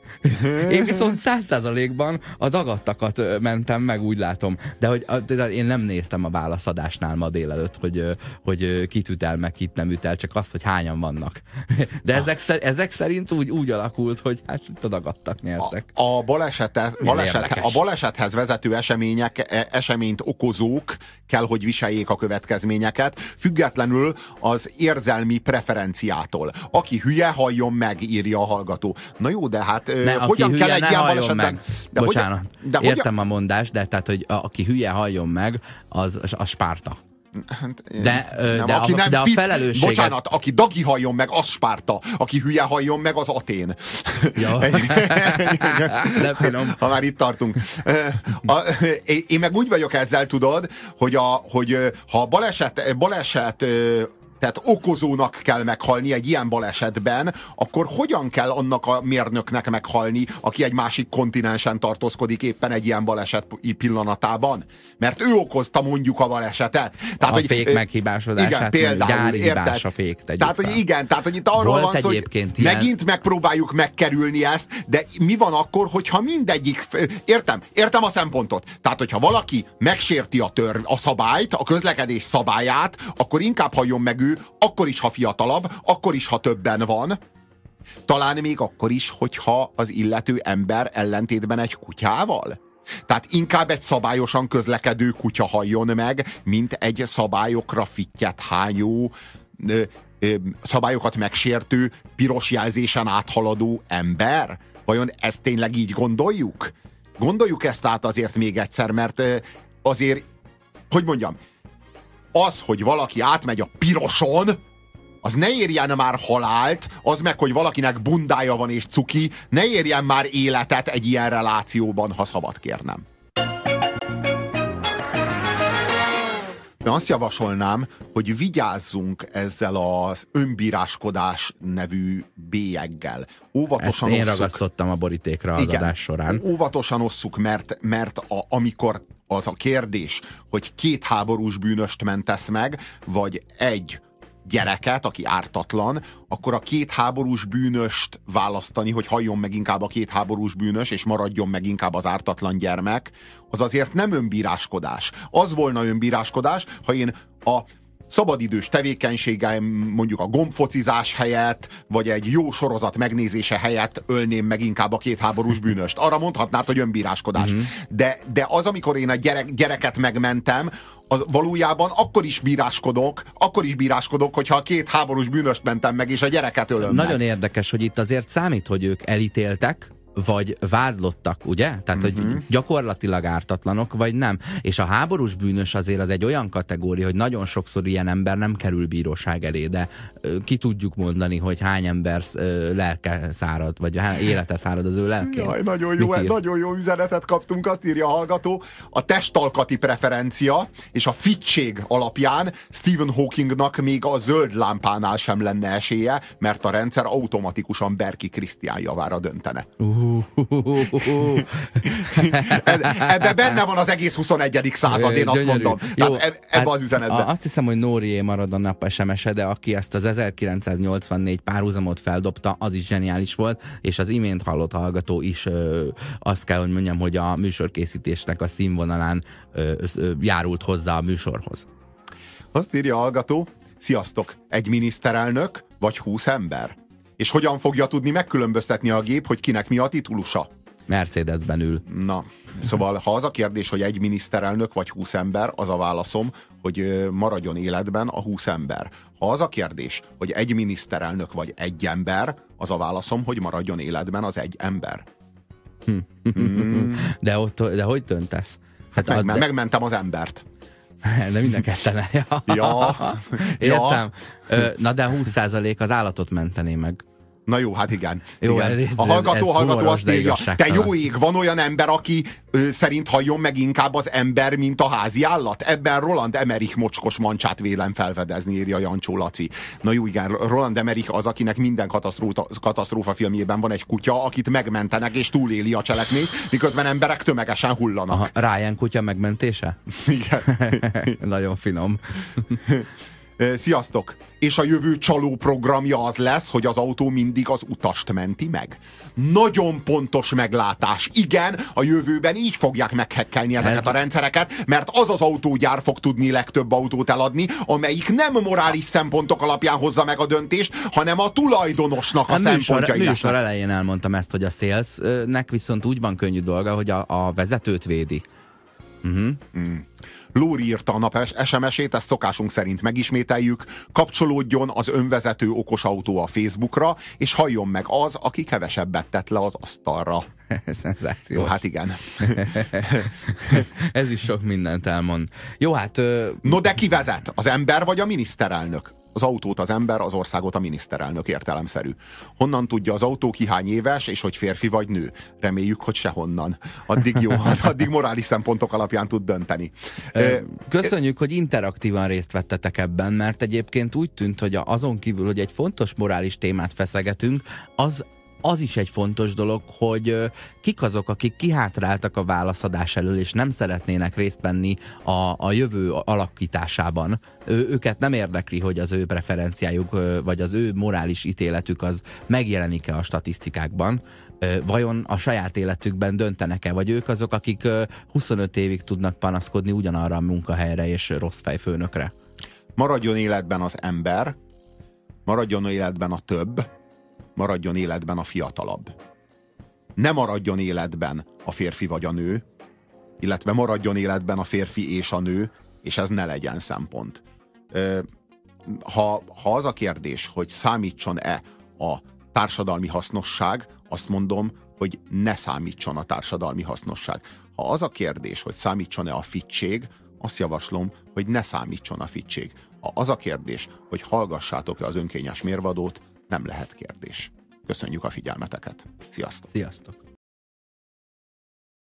100%-ban a dagadtakat mentem meg, úgy látom. De hogy én nem néztem a válaszadásnál ma délelőtt, hogy kit üt el, meg kit nem üt el, csak azt, hogy hányan vannak. De ezek szerint úgy alakult, hogy hát itt a dagadtak nyertek. A balesethez vezető eseményt okozók kell, hogy viseljék a következményeket, függetlenül az érzelmi preferenciától. Aki hülye, halljon meg, írja a hallgató. Na jó, de hát hogyan kell egy ilyen balesetben? Bocsánat, értem a mondást, de tehát, hogy aki hülye, halljon meg, az Spárta. De a felelősséget... Bocsánat, aki dagi halljon meg, az Spárta. Aki hülye halljon meg, az Atén. Ja. Ha már itt tartunk. Én meg úgy vagyok ezzel, tudod, hogy ha a baleset tehát okozónak kell meghalni egy ilyen balesetben, akkor hogyan kell annak a mérnöknek meghalni, aki egy másik kontinensen tartózkodik éppen egy ilyen baleset pillanatában? Mert ő okozta mondjuk a balesetet. Tehát, a fék meghibásodását, gyári hibás a fék. Tehát, hogy igen, tehát, hogy itt arról van szó, hogy megint megpróbáljuk megkerülni ezt, de mi van akkor, hogyha mindegyik... Értem a szempontot. Tehát, hogyha valaki megsérti a szabályt, a közlekedés szabályát, akkor inkább halljon meg ő, akkor is, ha fiatalabb, akkor is, ha többen van, talán még akkor is, hogyha az illető ember ellentétben egy kutyával. Tehát inkább egy szabályosan közlekedő kutya halljon meg, mint egy szabályokra fittyet hányó, szabályokat megsértő, piros jelzésen áthaladó ember? Vajon ezt tényleg így gondoljuk? Gondoljuk ezt át azért még egyszer, mert azért, hogy mondjam, az, hogy valaki átmegy a piroson, az ne érjen már halált, az meg, hogy valakinek bundája van és cuki, ne érjen már életet egy ilyen relációban, ha szabad kérnem. Én azt javasolnám, hogy vigyázzunk ezzel az önbíráskodás nevű bélyeggel. Óvatosan ezt én ragasztottam a borítékra az adás során. Óvatosan osszuk, mert amikor az a kérdés, hogy 2 háborús bűnöst mentesz meg, vagy egy gyereket, aki ártatlan, akkor a 2 háborús bűnöst választani, hogy halljon meg inkább a 2 háborús bűnös, és maradjon meg inkább az ártatlan gyermek, az azért nem önbíráskodás. Az volna önbíráskodás, ha én a szabadidős tevékenységeim, mondjuk a gombfocizás helyett, vagy egy jó sorozat megnézése helyett ölném meg inkább a 2 háborús bűnöst. Arra mondhatnád, hogy önbíráskodás. De az, amikor én a gyereket megmentem, az valójában akkor is bíráskodok, hogyha a 2 háborús bűnöst mentem meg, és a gyereket ölöm meg. Nagyon érdekes, hogy itt azért számít, hogy ők elítéltek, vagy vádlottak, ugye? Tehát, hogy gyakorlatilag ártatlanok, vagy nem. És a háborús bűnös azért az egy olyan kategória, hogy nagyon sokszor ilyen ember nem kerül bíróság elé, de ki tudjuk mondani, hogy hány ember lelke szárad, vagy élete szárad az ő lelkén. Jaj, nagyon jó üzenetet kaptunk, azt írja a hallgató. A testalkati preferencia és a fittség alapján Stephen Hawkingnak még a zöld lámpánál sem lenne esélye, mert a rendszer automatikusan Berki Krisztián javára döntene. Ebben benne van az egész 21. század, én azt mondom. Tehát ebben az üzenetben. Azt hiszem, hogy Nórié marad a nap SMS-e, de aki ezt az 1984 párhuzamot feldobta, az is zseniális volt, és az imént hallott hallgató is azt kell, hogy mondjam, hogy a műsorkészítésnek a színvonalán járult hozzá a műsorhoz. Azt írja a hallgató, sziasztok, egy miniszterelnök vagy 20 ember? És hogyan fogja tudni megkülönböztetni a gép, hogy kinek mi a titulusa? Mercedesben ül. Na, szóval ha az a kérdés, hogy egy miniszterelnök vagy 20 ember, az a válaszom, hogy maradjon életben a 20 ember. Ha az a kérdés, hogy egy miniszterelnök vagy egy ember, az a válaszom, hogy maradjon életben az egy ember. De hogy döntesz? Hát megmentem az embert. De mind a ketten. Ja. Értem. Na de 20% az állatot mentené meg. Na jó, hát igen. Jó, igen. A hallgató azt írja, te jó ég, van olyan ember, aki szerint halljon meg inkább az ember, mint a házi állat? Ebben Roland Emmerich mocskos mancsát vélem felfedezni, írja Jancsó Laci. Na jó, igen, Roland Emmerich az, akinek minden katasztrófa filmjében van egy kutya, akit megmentenek és túléli a cselekményt, miközben emberek tömegesen hullanak. Aha, Ryan kutya megmentése? Igen. Nagyon finom. Sziasztok! És a jövő csaló programja az lesz, hogy az autó mindig az utast menti meg? Nagyon pontos meglátás. Igen, a jövőben így fogják meghekkelni ezeket a rendszereket, mert az az autógyár fog tudni legtöbb autót eladni, amelyik nem morális szempontok alapján hozza meg a döntést, hanem a tulajdonosnak a szempontjai lesznek. Műsor elején elmondtam ezt, hogy a salesnek viszont úgy van könnyű dolga, hogy a vezetőt védi. Lóri írta a nap SMS-ét, ezt szokásunk szerint megismételjük. Kapcsolódjon az önvezető okos autó a Facebookra, és halljon meg az, aki kevesebbet tett le az asztalra. Szenzáció. Jó, hát igen. ez is sok mindent elmond. Jó, hát... No, de ki vezet? Az ember vagy a miniszterelnök? Az autót az ember, az országot a miniszterelnök, értelemszerű. Honnan tudja az autó ki hány éves, és hogy férfi vagy nő? Reméljük, hogy sehonnan. Addig jó, addig morális szempontok alapján tud dönteni. Köszönjük, hogy interaktívan részt vettetek ebben, mert egyébként úgy tűnt, hogy azon kívül, hogy egy fontos morális témát feszegetünk, az is egy fontos dolog, hogy kik azok, akik kihátráltak a válaszadás elől, és nem szeretnének részt venni a jövő alakításában. Őket nem érdekli, hogy az ő preferenciájuk, vagy az ő morális ítéletük az megjelenik-e a statisztikákban. Vajon a saját életükben döntenek-e, vagy ők azok, akik 25 évig tudnak panaszkodni ugyanarra a munkahelyre és rossz fejfőnökre? Maradjon életben az ember, maradjon életben a több, maradjon életben a fiatalabb. Ne maradjon életben a férfi vagy a nő, illetve maradjon életben a férfi és a nő, és ez ne legyen szempont. Ha az a kérdés, hogy számítson-e a társadalmi hasznosság, azt mondom, hogy ne számítson a társadalmi hasznosság. Ha az a kérdés, hogy számítson-e a fittség, azt javaslom, hogy ne számítson a fittség. Ha az a kérdés, hogy hallgassátok-e az önkényes mérvadót, nem lehet kérdés. Köszönjük a figyelmeteket. Sziasztok! Sziasztok!